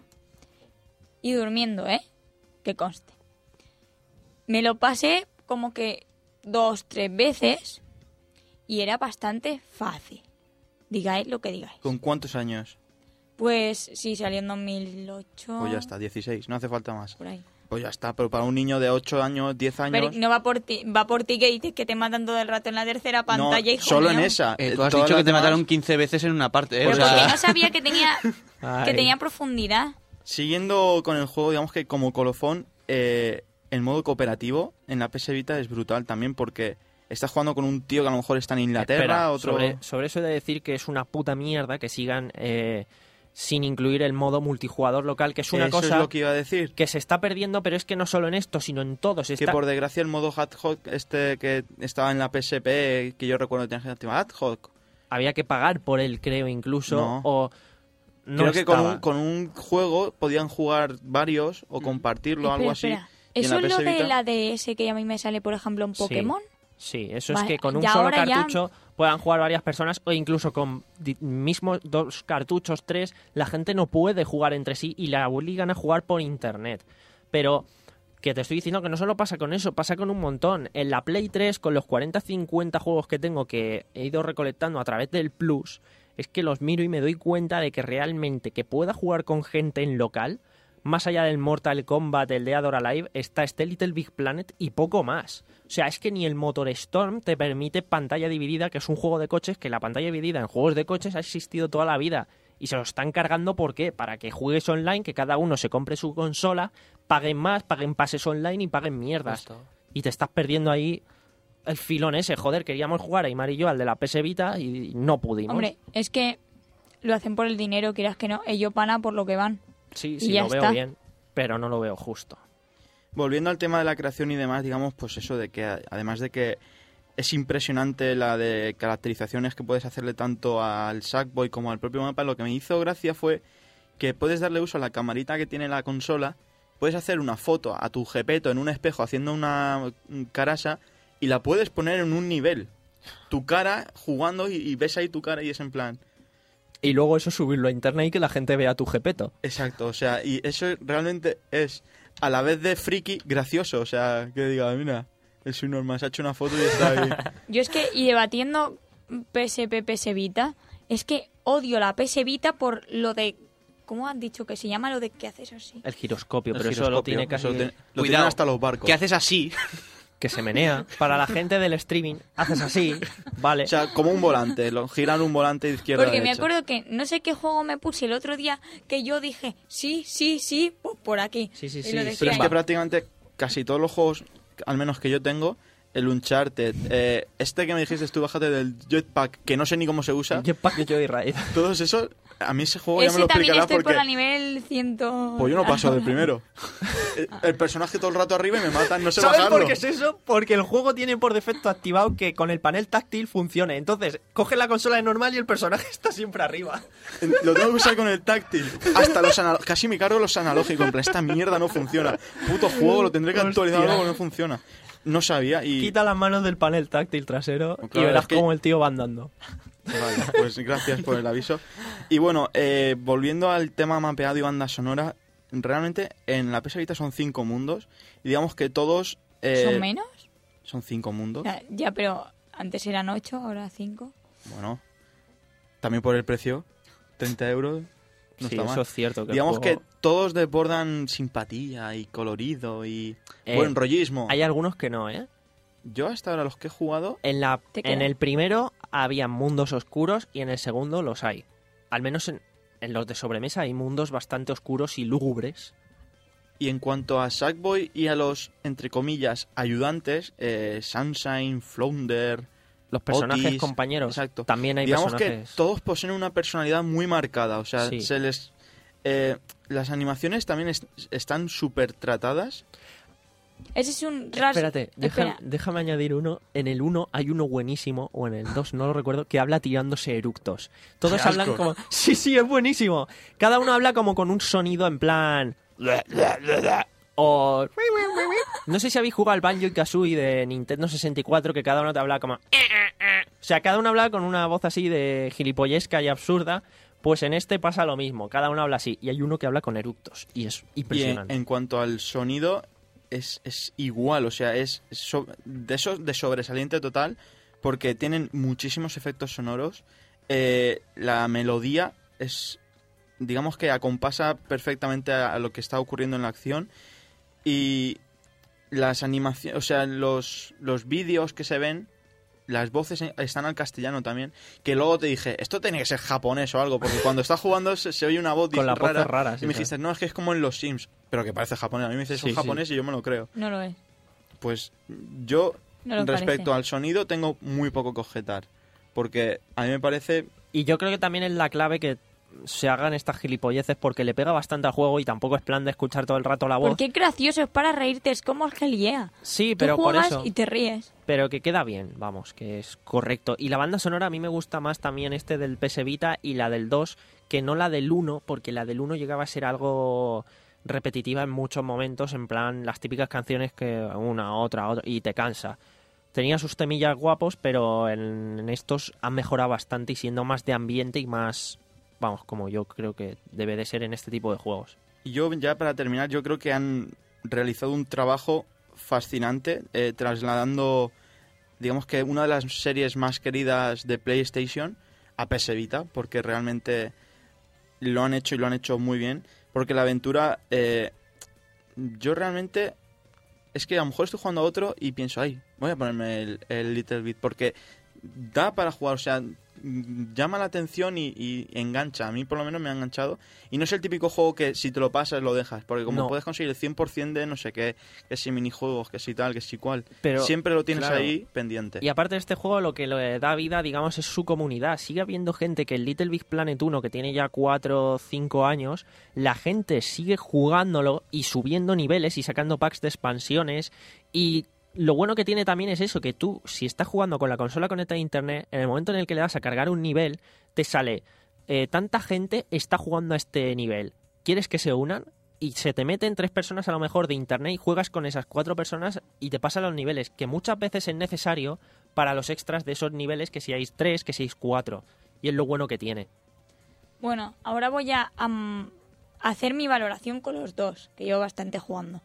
Speaker 2: Y durmiendo, ¿eh? Que conste. Me lo pasé como que dos, tres veces y era bastante fácil. Digáis lo que digáis.
Speaker 3: ¿Con cuántos años?
Speaker 2: Pues sí, salió en dos mil ocho.
Speaker 3: Pues ya está, dieciséis, no hace falta más.
Speaker 2: Por ahí.
Speaker 3: Pues ya está, pero para un niño de ocho años, diez años...
Speaker 2: Pero no va por ti, va por ti que dices que te matan todo el rato en la tercera pantalla,
Speaker 3: no,
Speaker 2: hijo
Speaker 3: solo
Speaker 2: mío.
Speaker 3: en esa.
Speaker 4: Eh,
Speaker 3: Eh,
Speaker 4: tú has
Speaker 3: todas
Speaker 4: dicho que
Speaker 3: las
Speaker 4: te
Speaker 3: demás-
Speaker 4: mataron quince veces en una parte, ¿eh?
Speaker 2: Pero
Speaker 4: O sea,
Speaker 2: porque no sabía que tenía, que
Speaker 1: Ay.
Speaker 2: tenía profundidad.
Speaker 3: Siguiendo con el juego, digamos que como colofón, eh, el modo cooperativo en la P S Vita es brutal también porque estás jugando con un tío que a lo mejor está en Inglaterra,
Speaker 1: Espera,
Speaker 3: otro...
Speaker 1: sobre, sobre eso he de decir que es una puta mierda que sigan eh, sin incluir el modo multijugador local, que es una
Speaker 3: Eso
Speaker 1: cosa
Speaker 3: es lo que iba a decir.
Speaker 1: que se está perdiendo, pero es que no solo en esto, sino en todos.
Speaker 3: Que
Speaker 1: Está...
Speaker 3: por desgracia el modo ad hoc este que estaba en la P S P, que yo recuerdo que tenías que activar ad hoc.
Speaker 1: Había que pagar por él, creo, incluso.
Speaker 3: No.
Speaker 1: O no
Speaker 3: Creo que con
Speaker 1: estaba.
Speaker 3: un, con un juego podían jugar varios o compartirlo,
Speaker 2: Espera,
Speaker 3: algo así.
Speaker 2: espera.
Speaker 3: Y en
Speaker 2: ¿Eso
Speaker 3: la
Speaker 2: es lo
Speaker 3: P S
Speaker 2: de
Speaker 3: Vita-
Speaker 2: la D S que a mí me sale, por ejemplo, en
Speaker 1: Sí.
Speaker 2: Pokémon?
Speaker 1: Sí, eso
Speaker 2: Vale,
Speaker 1: es que con un
Speaker 2: y
Speaker 1: solo
Speaker 2: ahora ya-
Speaker 1: cartucho puedan jugar varias personas o incluso con di- mismos dos cartuchos, tres, la gente no puede jugar entre sí y la obligan a jugar por internet. Pero que te estoy diciendo que no solo pasa con eso, pasa con un montón. En la Play tres, con los cuarenta cincuenta juegos que tengo que he ido recolectando a través del Plus, es que los miro y me doy cuenta de que realmente que pueda jugar con gente en local, más allá del Mortal Kombat, el Dead or Alive, está este Little Big Planet y poco más. O sea, es que ni el Motor Storm te permite pantalla dividida, que es un juego de coches, que la pantalla dividida en juegos de coches ha existido toda la vida. Y se lo están cargando, ¿por qué? Para que juegues online, que cada uno se compre su consola, paguen más, paguen pases online y paguen mierdas.
Speaker 8: Justo.
Speaker 1: Y te estás perdiendo ahí el filón ese. Joder, queríamos jugar Aymar y yo al de la P S Vita y no pudimos.
Speaker 2: Hombre, es que lo hacen por el dinero, quieras que no. Ellos van a por lo que van.
Speaker 1: sí,
Speaker 2: y
Speaker 1: sí,
Speaker 2: ya
Speaker 1: lo veo
Speaker 2: está.
Speaker 1: bien, pero no lo veo justo.
Speaker 3: Volviendo al tema de la creación y demás, digamos, pues eso de que además de que es impresionante la de caracterizaciones que puedes hacerle tanto al Sackboy como al propio mapa, lo que me hizo gracia fue que puedes darle uso a la camarita que tiene la consola, puedes hacer una foto a tu Gepetto en un espejo haciendo una carasa y la puedes poner en un nivel. Tu cara jugando y, y ves ahí tu cara y es en plan...
Speaker 1: Y luego eso subirlo a internet y que la gente vea tu Gepetto.
Speaker 3: Exacto, o sea, y eso realmente es a la vez de friki gracioso, o sea, que diga, mira, el subnormal se ha hecho una foto y está ahí.
Speaker 2: Yo es que, y debatiendo P S P, P S Vita, es que odio la P S Vita por lo de... ¿Cómo han dicho que se llama lo de que haces así?
Speaker 1: El giroscopio,
Speaker 3: El
Speaker 1: pero eso lo
Speaker 3: giroscopio,
Speaker 1: tiene casi
Speaker 3: eso lo tiene- lo
Speaker 4: Cuidado,
Speaker 3: tienen hasta los barcos.
Speaker 4: ¿qué haces así?
Speaker 1: que se menea. Para la gente del streaming, haces así, vale.
Speaker 3: O sea, como un volante, lo giran un volante de izquierda a
Speaker 2: Porque me
Speaker 3: derecha.
Speaker 2: acuerdo que no sé qué juego me puse el otro día que yo dije, sí, sí, sí, pues por aquí.
Speaker 1: Sí, sí,
Speaker 2: Y
Speaker 1: sí,
Speaker 2: lo
Speaker 1: sí.
Speaker 2: decía
Speaker 3: Pero es
Speaker 2: ahí.
Speaker 3: que prácticamente casi todos los juegos, al menos que yo tengo, el Uncharted, eh, este que me dijiste tú, bájate del Jetpack, que no sé ni cómo se usa,
Speaker 1: Jetpack Joyride.
Speaker 3: todos esos, a mí ese juego ya me
Speaker 2: Ese
Speaker 3: lo
Speaker 2: también
Speaker 3: explicará
Speaker 2: estoy
Speaker 3: porque...
Speaker 2: por la nivel ciento...
Speaker 3: Pues yo no paso del primero. El, el personaje todo el rato arriba y me matan, no sé
Speaker 1: ¿Sabes
Speaker 3: bajarlo.
Speaker 1: por qué es eso? Porque el juego tiene por defecto activado que con el panel táctil funcione. Entonces, coge la consola de normal y el personaje está siempre arriba.
Speaker 3: Lo tengo que usar con el táctil. Hasta los anal- casi me cargo los analógicos. En plan, esta mierda no funciona. Puto juego, lo tendré que actualizar
Speaker 1: Hostia.
Speaker 3: porque no funciona. No sabía y...
Speaker 1: Quita las manos del panel táctil trasero
Speaker 3: Claro,
Speaker 1: y verás
Speaker 3: es que-
Speaker 1: cómo el tío va andando.
Speaker 3: Vale, pues gracias por el aviso. Y bueno, eh, volviendo al tema mapeado y banda sonora, realmente en la P S Vita son cinco mundos. Y digamos que todos... eh,
Speaker 2: ¿Son menos?
Speaker 3: Son cinco mundos.
Speaker 2: Ya, ya, pero antes eran ocho, ahora cinco.
Speaker 3: Bueno, también por el precio, treinta euros. No
Speaker 1: sí,
Speaker 3: está mal.
Speaker 1: eso es cierto. Que el
Speaker 3: Digamos
Speaker 1: juego-
Speaker 3: que todos desbordan simpatía y colorido y
Speaker 1: Eh,
Speaker 3: buen rollismo.
Speaker 1: Hay algunos que no, ¿eh?
Speaker 3: Yo hasta ahora los que he jugado...
Speaker 1: En, la,
Speaker 2: Te
Speaker 1: en
Speaker 2: queda.
Speaker 1: el primero había mundos oscuros y en el segundo los hay. Al menos en, en los de sobremesa hay mundos bastante oscuros y lúgubres.
Speaker 3: Y en cuanto a Sackboy y a los, entre comillas, ayudantes, eh, Sunshine, Flounder...
Speaker 1: Los personajes
Speaker 3: Otis,
Speaker 1: compañeros,
Speaker 3: exacto.
Speaker 1: también hay
Speaker 3: Digamos
Speaker 1: personajes...
Speaker 3: que todos poseen una personalidad muy marcada, o sea,
Speaker 1: Sí.
Speaker 3: se les... Eh, las animaciones también est- están súper tratadas.
Speaker 2: Ese es un rasgo...
Speaker 1: Espérate, deja-
Speaker 2: Espera.
Speaker 1: déjame añadir uno. En el uno hay uno buenísimo, o en el dos, no lo recuerdo, que habla tirándose eructos. Todos
Speaker 3: ¡Qué
Speaker 1: hablan
Speaker 3: asco!
Speaker 1: como... Sí, sí, es buenísimo. Cada uno habla como con un sonido en plan... O... No sé si habéis jugado al Banjo y Kazooie de Nintendo sesenta y cuatro, que cada uno te habla como... O sea, cada uno habla con una voz así de gilipollesca y absurda. Pues en este pasa lo mismo, cada uno habla así. Y hay uno que habla con eructos, y es
Speaker 3: Y en,
Speaker 1: impresionante.
Speaker 3: en cuanto al sonido, es, es igual, o sea, es so- de esos de sobresaliente total, porque tienen muchísimos efectos sonoros. Eh, la melodía es, digamos que acompasa perfectamente a, a lo que está ocurriendo en la acción. Y las animaciones, o sea, los, los vídeos que se ven, las voces están al castellano también, que luego te dije, esto tiene que ser japonés o algo, porque cuando estás jugando se, se oye una voz
Speaker 1: Con las
Speaker 3: rara,
Speaker 1: voces raras,
Speaker 3: y me
Speaker 1: sí,
Speaker 3: dijiste, no, es que es como en los Sims, pero que parece japonés. A mí me dices,
Speaker 1: Sí,
Speaker 3: son
Speaker 1: sí.
Speaker 3: japonés y yo me lo creo.
Speaker 2: No lo es.
Speaker 3: Pues yo,
Speaker 2: No lo
Speaker 3: respecto
Speaker 2: parece.
Speaker 3: al sonido, tengo muy poco que objetar, porque a mí me parece...
Speaker 1: Y yo creo que también es la clave que se hagan estas gilipolleces, porque le pega bastante al juego y tampoco es plan de escuchar todo el rato la voz.
Speaker 2: Porque es gracioso, es para reírte, es como el Hell
Speaker 1: Sí,
Speaker 2: Tú
Speaker 1: pero por
Speaker 2: juegas
Speaker 1: eso.
Speaker 2: y te ríes.
Speaker 1: Pero que queda bien, vamos, que es correcto. Y la banda sonora a mí me gusta más también este del P S Vita y la del dos, que no la del uno, porque la del uno llegaba a ser algo repetitiva en muchos momentos, en plan las típicas canciones que una, otra, otra, y te cansa. Tenía sus temillas guapos, pero en, en estos han mejorado bastante y siendo más de ambiente y más, vamos, como yo creo que debe de ser en este tipo de juegos.
Speaker 3: Y yo, ya para terminar, yo creo que han realizado un trabajo fascinante, eh, trasladando, digamos que una de las series más queridas de PlayStation a P S Vita, porque realmente lo han hecho y lo han hecho muy bien, porque la aventura, eh, yo realmente, es que a lo mejor estoy jugando a otro y pienso, ay, voy a ponerme el, el Little Bit, porque da para jugar, o sea, llama la atención y, y engancha. A mí por lo menos me ha enganchado. Y no es el típico juego que si te lo pasas lo dejas, porque como
Speaker 1: No.
Speaker 3: puedes conseguir el cien por ciento de no sé qué, que si minijuegos, que si tal, que si cual,
Speaker 1: Pero,
Speaker 3: siempre lo tienes
Speaker 1: claro.
Speaker 3: ahí pendiente.
Speaker 1: Y aparte de este juego, lo que le da vida, digamos, es su comunidad. Sigue habiendo gente que el Little Big Planet uno, que tiene ya cuatro o cinco años, la gente sigue jugándolo y subiendo niveles y sacando packs de expansiones. Y lo bueno que tiene también es eso, que tú, si estás jugando con la consola conectada a internet, en el momento en el que le das a cargar un nivel, te sale, eh, tanta gente está jugando a este nivel. ¿Quieres que se unan? Y se te meten tres personas a lo mejor de internet y juegas con esas cuatro personas y te pasan los niveles, que muchas veces es necesario para los extras de esos niveles, que seáis tres, que seáis cuatro. Y es lo bueno que tiene.
Speaker 2: Bueno, ahora voy a am, hacer mi valoración con los dos, que llevo bastante jugando.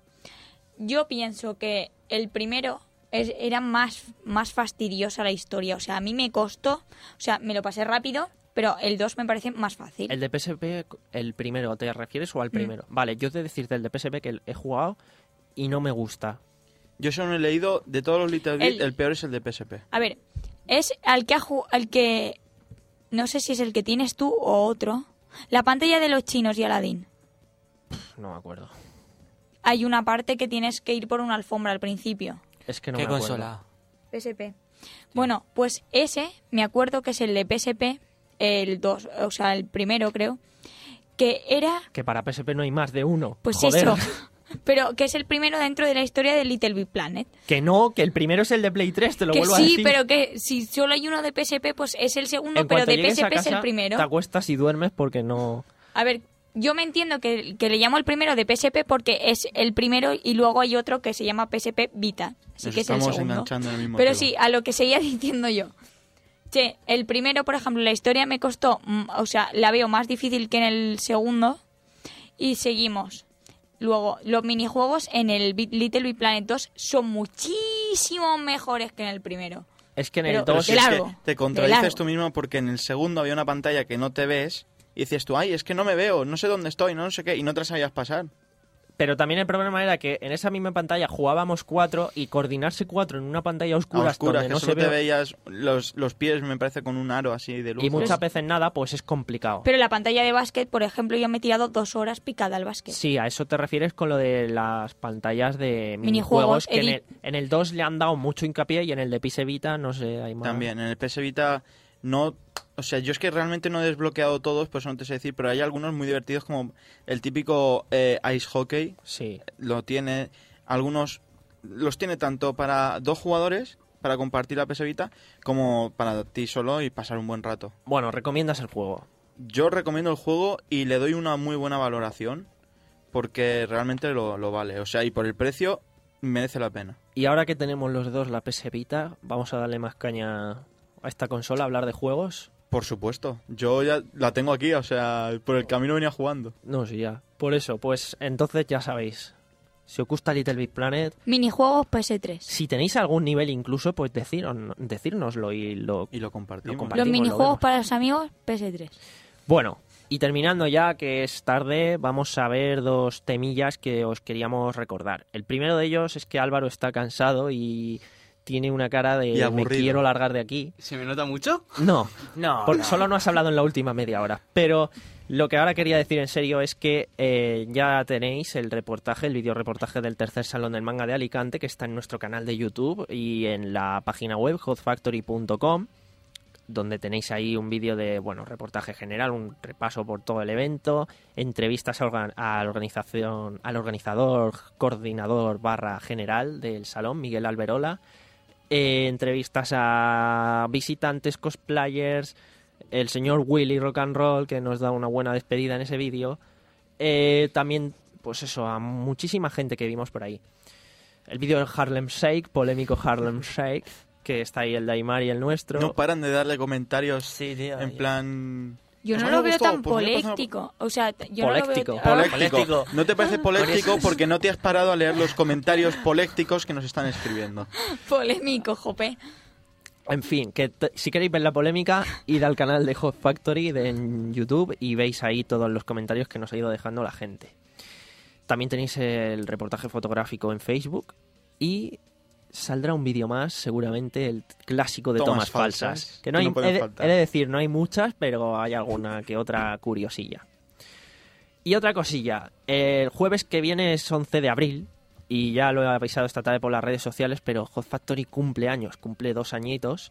Speaker 2: Yo pienso que el primero es, era más, más fastidiosa la historia. O sea, a mí me costó, o sea, me lo pasé rápido, pero el dos me parece más fácil.
Speaker 1: El de P S P, el primero, ¿te refieres o al primero? Vale, yo te decirte el de P S P que he jugado y no me gusta.
Speaker 3: Yo solo he leído, de todos los Little Big,
Speaker 2: El-
Speaker 3: el... peor es el de P S P.
Speaker 2: A ver, es al que, ha ju- al que... No sé si es el que tienes tú o otro. La pantalla de los chinos y Aladdin.
Speaker 1: No me acuerdo.
Speaker 2: Hay una parte que tienes que ir por una alfombra al principio.
Speaker 1: Es que no
Speaker 8: ¿Qué
Speaker 1: me acuerdo.
Speaker 8: consola?
Speaker 2: P S P. Bueno, pues ese, me acuerdo que es el de P S P, el dos, o sea, el primero creo, que era,
Speaker 1: Que para P S P no hay más de uno.
Speaker 2: pues
Speaker 1: Joder.
Speaker 2: eso, pero que es el primero dentro de la historia de Little Big Planet.
Speaker 1: Que no, que el primero es el de Play tres, te lo
Speaker 2: Que
Speaker 1: vuelvo a
Speaker 2: sí,
Speaker 1: decir.
Speaker 2: pero que si solo hay uno de P S P, pues es el segundo,
Speaker 1: En
Speaker 2: pero
Speaker 1: cuanto
Speaker 2: de
Speaker 1: llegues a
Speaker 2: P S P es el
Speaker 1: casa,
Speaker 2: primero.
Speaker 1: te acuestas y duermes porque no...
Speaker 2: A ver, yo me entiendo que, que le llamo el primero de P S P porque es el primero y luego hay otro que se llama P S P Vita. Así
Speaker 3: Nos
Speaker 2: que es el
Speaker 3: estamos
Speaker 2: segundo.
Speaker 3: enganchando en el mismo
Speaker 2: Pero
Speaker 3: tema.
Speaker 2: sí, a lo que seguía diciendo yo. Che, el primero, por ejemplo, la historia me costó, mm, o sea, la veo más difícil que en el segundo. Y seguimos. Luego, los minijuegos en el Big- Little Big Planet dos son muchísimo mejores que en el primero.
Speaker 1: Es que en
Speaker 2: Pero-
Speaker 1: el
Speaker 3: Pero
Speaker 1: dos...
Speaker 3: si
Speaker 2: de
Speaker 3: es
Speaker 2: largo,
Speaker 3: que te
Speaker 2: de
Speaker 3: contradices
Speaker 2: largo.
Speaker 3: tú mismo, porque en el segundo había una pantalla que no te ves y decías tú, ay, es que no me veo, no sé dónde estoy, no sé qué, y no te la sabías pasar.
Speaker 1: Pero también el problema era que en esa misma pantalla jugábamos cuatro y coordinarse cuatro en una pantalla oscura,
Speaker 3: A oscuras,
Speaker 1: donde
Speaker 3: que
Speaker 1: no
Speaker 3: solo
Speaker 1: se
Speaker 3: te
Speaker 1: ve
Speaker 3: veías los, los pies, me parece, con un aro así de luz.
Speaker 1: y muchas veces nada, pues es complicado.
Speaker 2: Pero la pantalla de básquet, por ejemplo, yo me he tirado dos horas picada al básquet.
Speaker 1: Sí, a eso te refieres con lo de las pantallas de
Speaker 2: Minijuegos,
Speaker 1: minijuegos, que en
Speaker 2: edit-
Speaker 1: el, en el dos le han dado mucho hincapié y en el de P S Vita, no sé, hay más.
Speaker 3: También, en el P S Vita no... O sea, yo es que realmente no he desbloqueado todos, por eso no te sé decir, pero hay algunos muy divertidos como el típico eh, Ice Hockey,
Speaker 1: Sí.
Speaker 3: lo tiene, algunos los tiene tanto para dos jugadores, para compartir la P S Vita, como para ti solo y pasar un buen rato.
Speaker 1: Bueno, recomiendas el juego.
Speaker 3: Yo recomiendo el juego y le doy una muy buena valoración, porque realmente lo, lo vale. O sea, y por el precio merece la pena.
Speaker 1: Y ahora que tenemos los dos la P S Vita, vamos a darle más caña a esta consola, a hablar de juegos.
Speaker 3: Por supuesto, yo ya la tengo aquí, o sea, por el camino venía jugando.
Speaker 1: No, sí, ya. Por eso, pues entonces ya sabéis. Si os gusta Little Big Planet,
Speaker 2: Minijuegos P S tres.
Speaker 1: si tenéis algún nivel incluso, pues decirnos, decírnoslo y lo...
Speaker 3: Y lo compartimos.
Speaker 1: Lo compartimos.
Speaker 2: Los
Speaker 1: lo
Speaker 2: minijuegos
Speaker 1: vemos.
Speaker 2: para los amigos P S tres.
Speaker 1: Bueno, y terminando ya, que es tarde, vamos a ver dos temillas que os queríamos recordar. El primero de ellos es que Álvaro está cansado y tiene una cara
Speaker 3: Y
Speaker 1: de me
Speaker 3: aburrido.
Speaker 1: quiero largar de aquí.
Speaker 4: ¿Se me nota mucho?
Speaker 1: No,
Speaker 8: No,
Speaker 1: por-
Speaker 8: no.
Speaker 1: solo no has hablado en la última media hora. Pero lo que ahora quería decir en serio es que eh, ya tenéis el reportaje, el videoreportaje del tercer Salón del Manga de Alicante, que está en nuestro canal de YouTube y en la página web hot factory punto com, donde tenéis ahí un vídeo de, bueno, reportaje general, un repaso por todo el evento, entrevistas a, organ- a la organización, al organizador, coordinador barra general del salón, Miguel Alberola, eh, entrevistas a visitantes, cosplayers, el señor Willy Rock and Roll, que nos da una buena despedida en ese vídeo, eh, también, pues eso, a muchísima gente que vimos por ahí. El vídeo del Harlem Shake, polémico Harlem Shake, que está ahí el de Aymar y el nuestro.
Speaker 3: No paran de darle comentarios
Speaker 8: Sí, tío.
Speaker 3: en
Speaker 8: yo-
Speaker 3: plan...
Speaker 2: Yo
Speaker 3: Pues
Speaker 2: no
Speaker 3: me
Speaker 2: lo veo
Speaker 3: gustó,
Speaker 2: tan
Speaker 3: pues me ha pasado-
Speaker 2: poléctico. O sea, yo no
Speaker 1: Poléctico.
Speaker 2: lo veo...
Speaker 3: Poléctico.
Speaker 8: Poléctico.
Speaker 3: ¿No te parece poléctico? Porque no te has parado a leer los comentarios polécticos que nos están escribiendo.
Speaker 2: Polémico, jope.
Speaker 1: En fin, que t- si queréis ver la polémica, id al canal de Hot Factory de, en YouTube y veis ahí todos los comentarios que nos ha ido dejando la gente. También tenéis el reportaje fotográfico en Facebook y saldrá un vídeo más, seguramente el clásico de
Speaker 3: Tomas
Speaker 1: tomas, falsas.
Speaker 3: falsas,
Speaker 1: Que no
Speaker 3: que
Speaker 1: hay,
Speaker 3: no pueden
Speaker 1: he, de,
Speaker 3: faltar.
Speaker 1: he de decir, no hay muchas, pero hay alguna que otra curiosilla. Y otra cosilla, el jueves que viene es once de abril, y ya lo he avisado esta tarde por las redes sociales, pero Hot Factory cumple años, cumple dos añitos.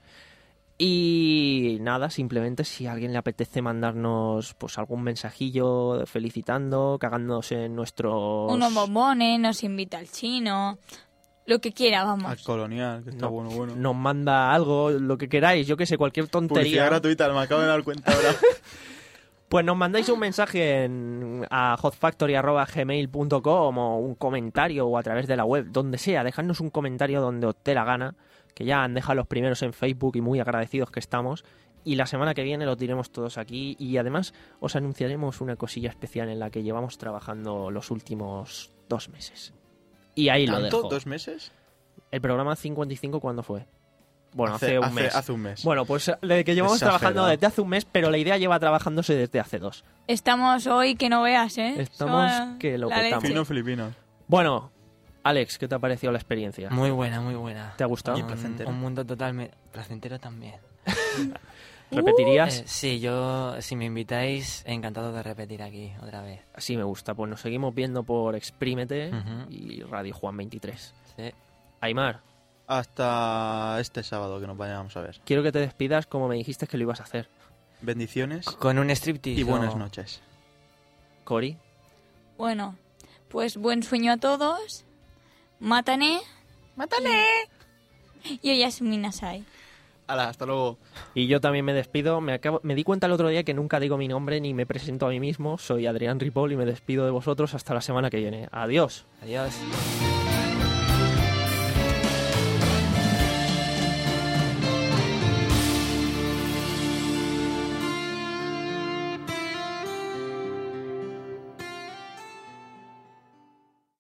Speaker 1: Y nada, simplemente si a alguien le apetece mandarnos pues algún mensajillo felicitando, cagándose en nuestros...
Speaker 2: Unos bombones, nos invita al chino... Lo que quiera,
Speaker 3: Al
Speaker 2: vamos.
Speaker 3: colonial, que está
Speaker 1: No,
Speaker 3: bueno, bueno.
Speaker 1: nos manda algo, lo que queráis, yo que sé, cualquier
Speaker 3: Publicidad
Speaker 1: tontería.
Speaker 3: gratuita, me acabo de dar cuenta ahora.
Speaker 1: Pues nos mandáis un mensaje en, a hotfactory arroba gmail punto com o un comentario o a través de la web, donde sea, dejadnos un comentario donde os dé la gana, que ya han dejado los primeros en Facebook y muy agradecidos que estamos. Y la semana que viene los diremos todos aquí y además os anunciaremos una cosilla especial en la que llevamos trabajando los últimos dos meses. Y ahí lo
Speaker 3: ¿Tanto?
Speaker 1: dejo.
Speaker 3: ¿Dos meses?
Speaker 1: ¿El programa cincuenta y cinco cuándo fue? Bueno, hace,
Speaker 3: Hace-
Speaker 1: un
Speaker 3: hace-
Speaker 1: mes.
Speaker 3: hace un mes.
Speaker 1: Bueno, pues desde que llevamos
Speaker 3: Exagerado.
Speaker 1: trabajando desde hace un mes, pero la idea lleva trabajándose desde hace dos.
Speaker 2: Estamos hoy que no veas, ¿eh?
Speaker 1: Estamos
Speaker 2: Somos
Speaker 1: que lo
Speaker 2: la
Speaker 1: petamos.
Speaker 2: leche.
Speaker 3: Fino filipino.
Speaker 1: Bueno, Alex, ¿qué te ha parecido la experiencia?
Speaker 8: Muy buena, muy buena.
Speaker 1: ¿Te ha gustado?
Speaker 3: Y
Speaker 8: Un,
Speaker 3: placentero.
Speaker 8: un mundo totalmente placentero también.
Speaker 1: ¿Repetirías?
Speaker 8: Eh, sí, yo, si me invitáis, encantado de repetir aquí otra vez.
Speaker 1: Así me gusta. Pues nos seguimos viendo por Exprímete
Speaker 8: Ujú.
Speaker 1: y Radio Juan veintitrés.
Speaker 8: Sí.
Speaker 1: Aymar,
Speaker 3: Hasta este sábado que nos vayamos a ver.
Speaker 1: quiero que te despidas como me dijiste que lo ibas a hacer.
Speaker 3: Bendiciones
Speaker 8: Con un striptease.
Speaker 3: y buenas
Speaker 8: o-
Speaker 3: noches.
Speaker 1: Cori,
Speaker 2: Bueno, pues buen sueño a todos. Mátane. ¡Mátane! Y ella es Minasai.
Speaker 4: Hala, hasta luego.
Speaker 1: y yo también me despido. Me, acabo, me di cuenta el otro día que nunca digo mi nombre ni me presento a mí mismo. Soy Adrián Ripoll y me despido de vosotros hasta la semana que viene. Adiós.
Speaker 8: Adiós.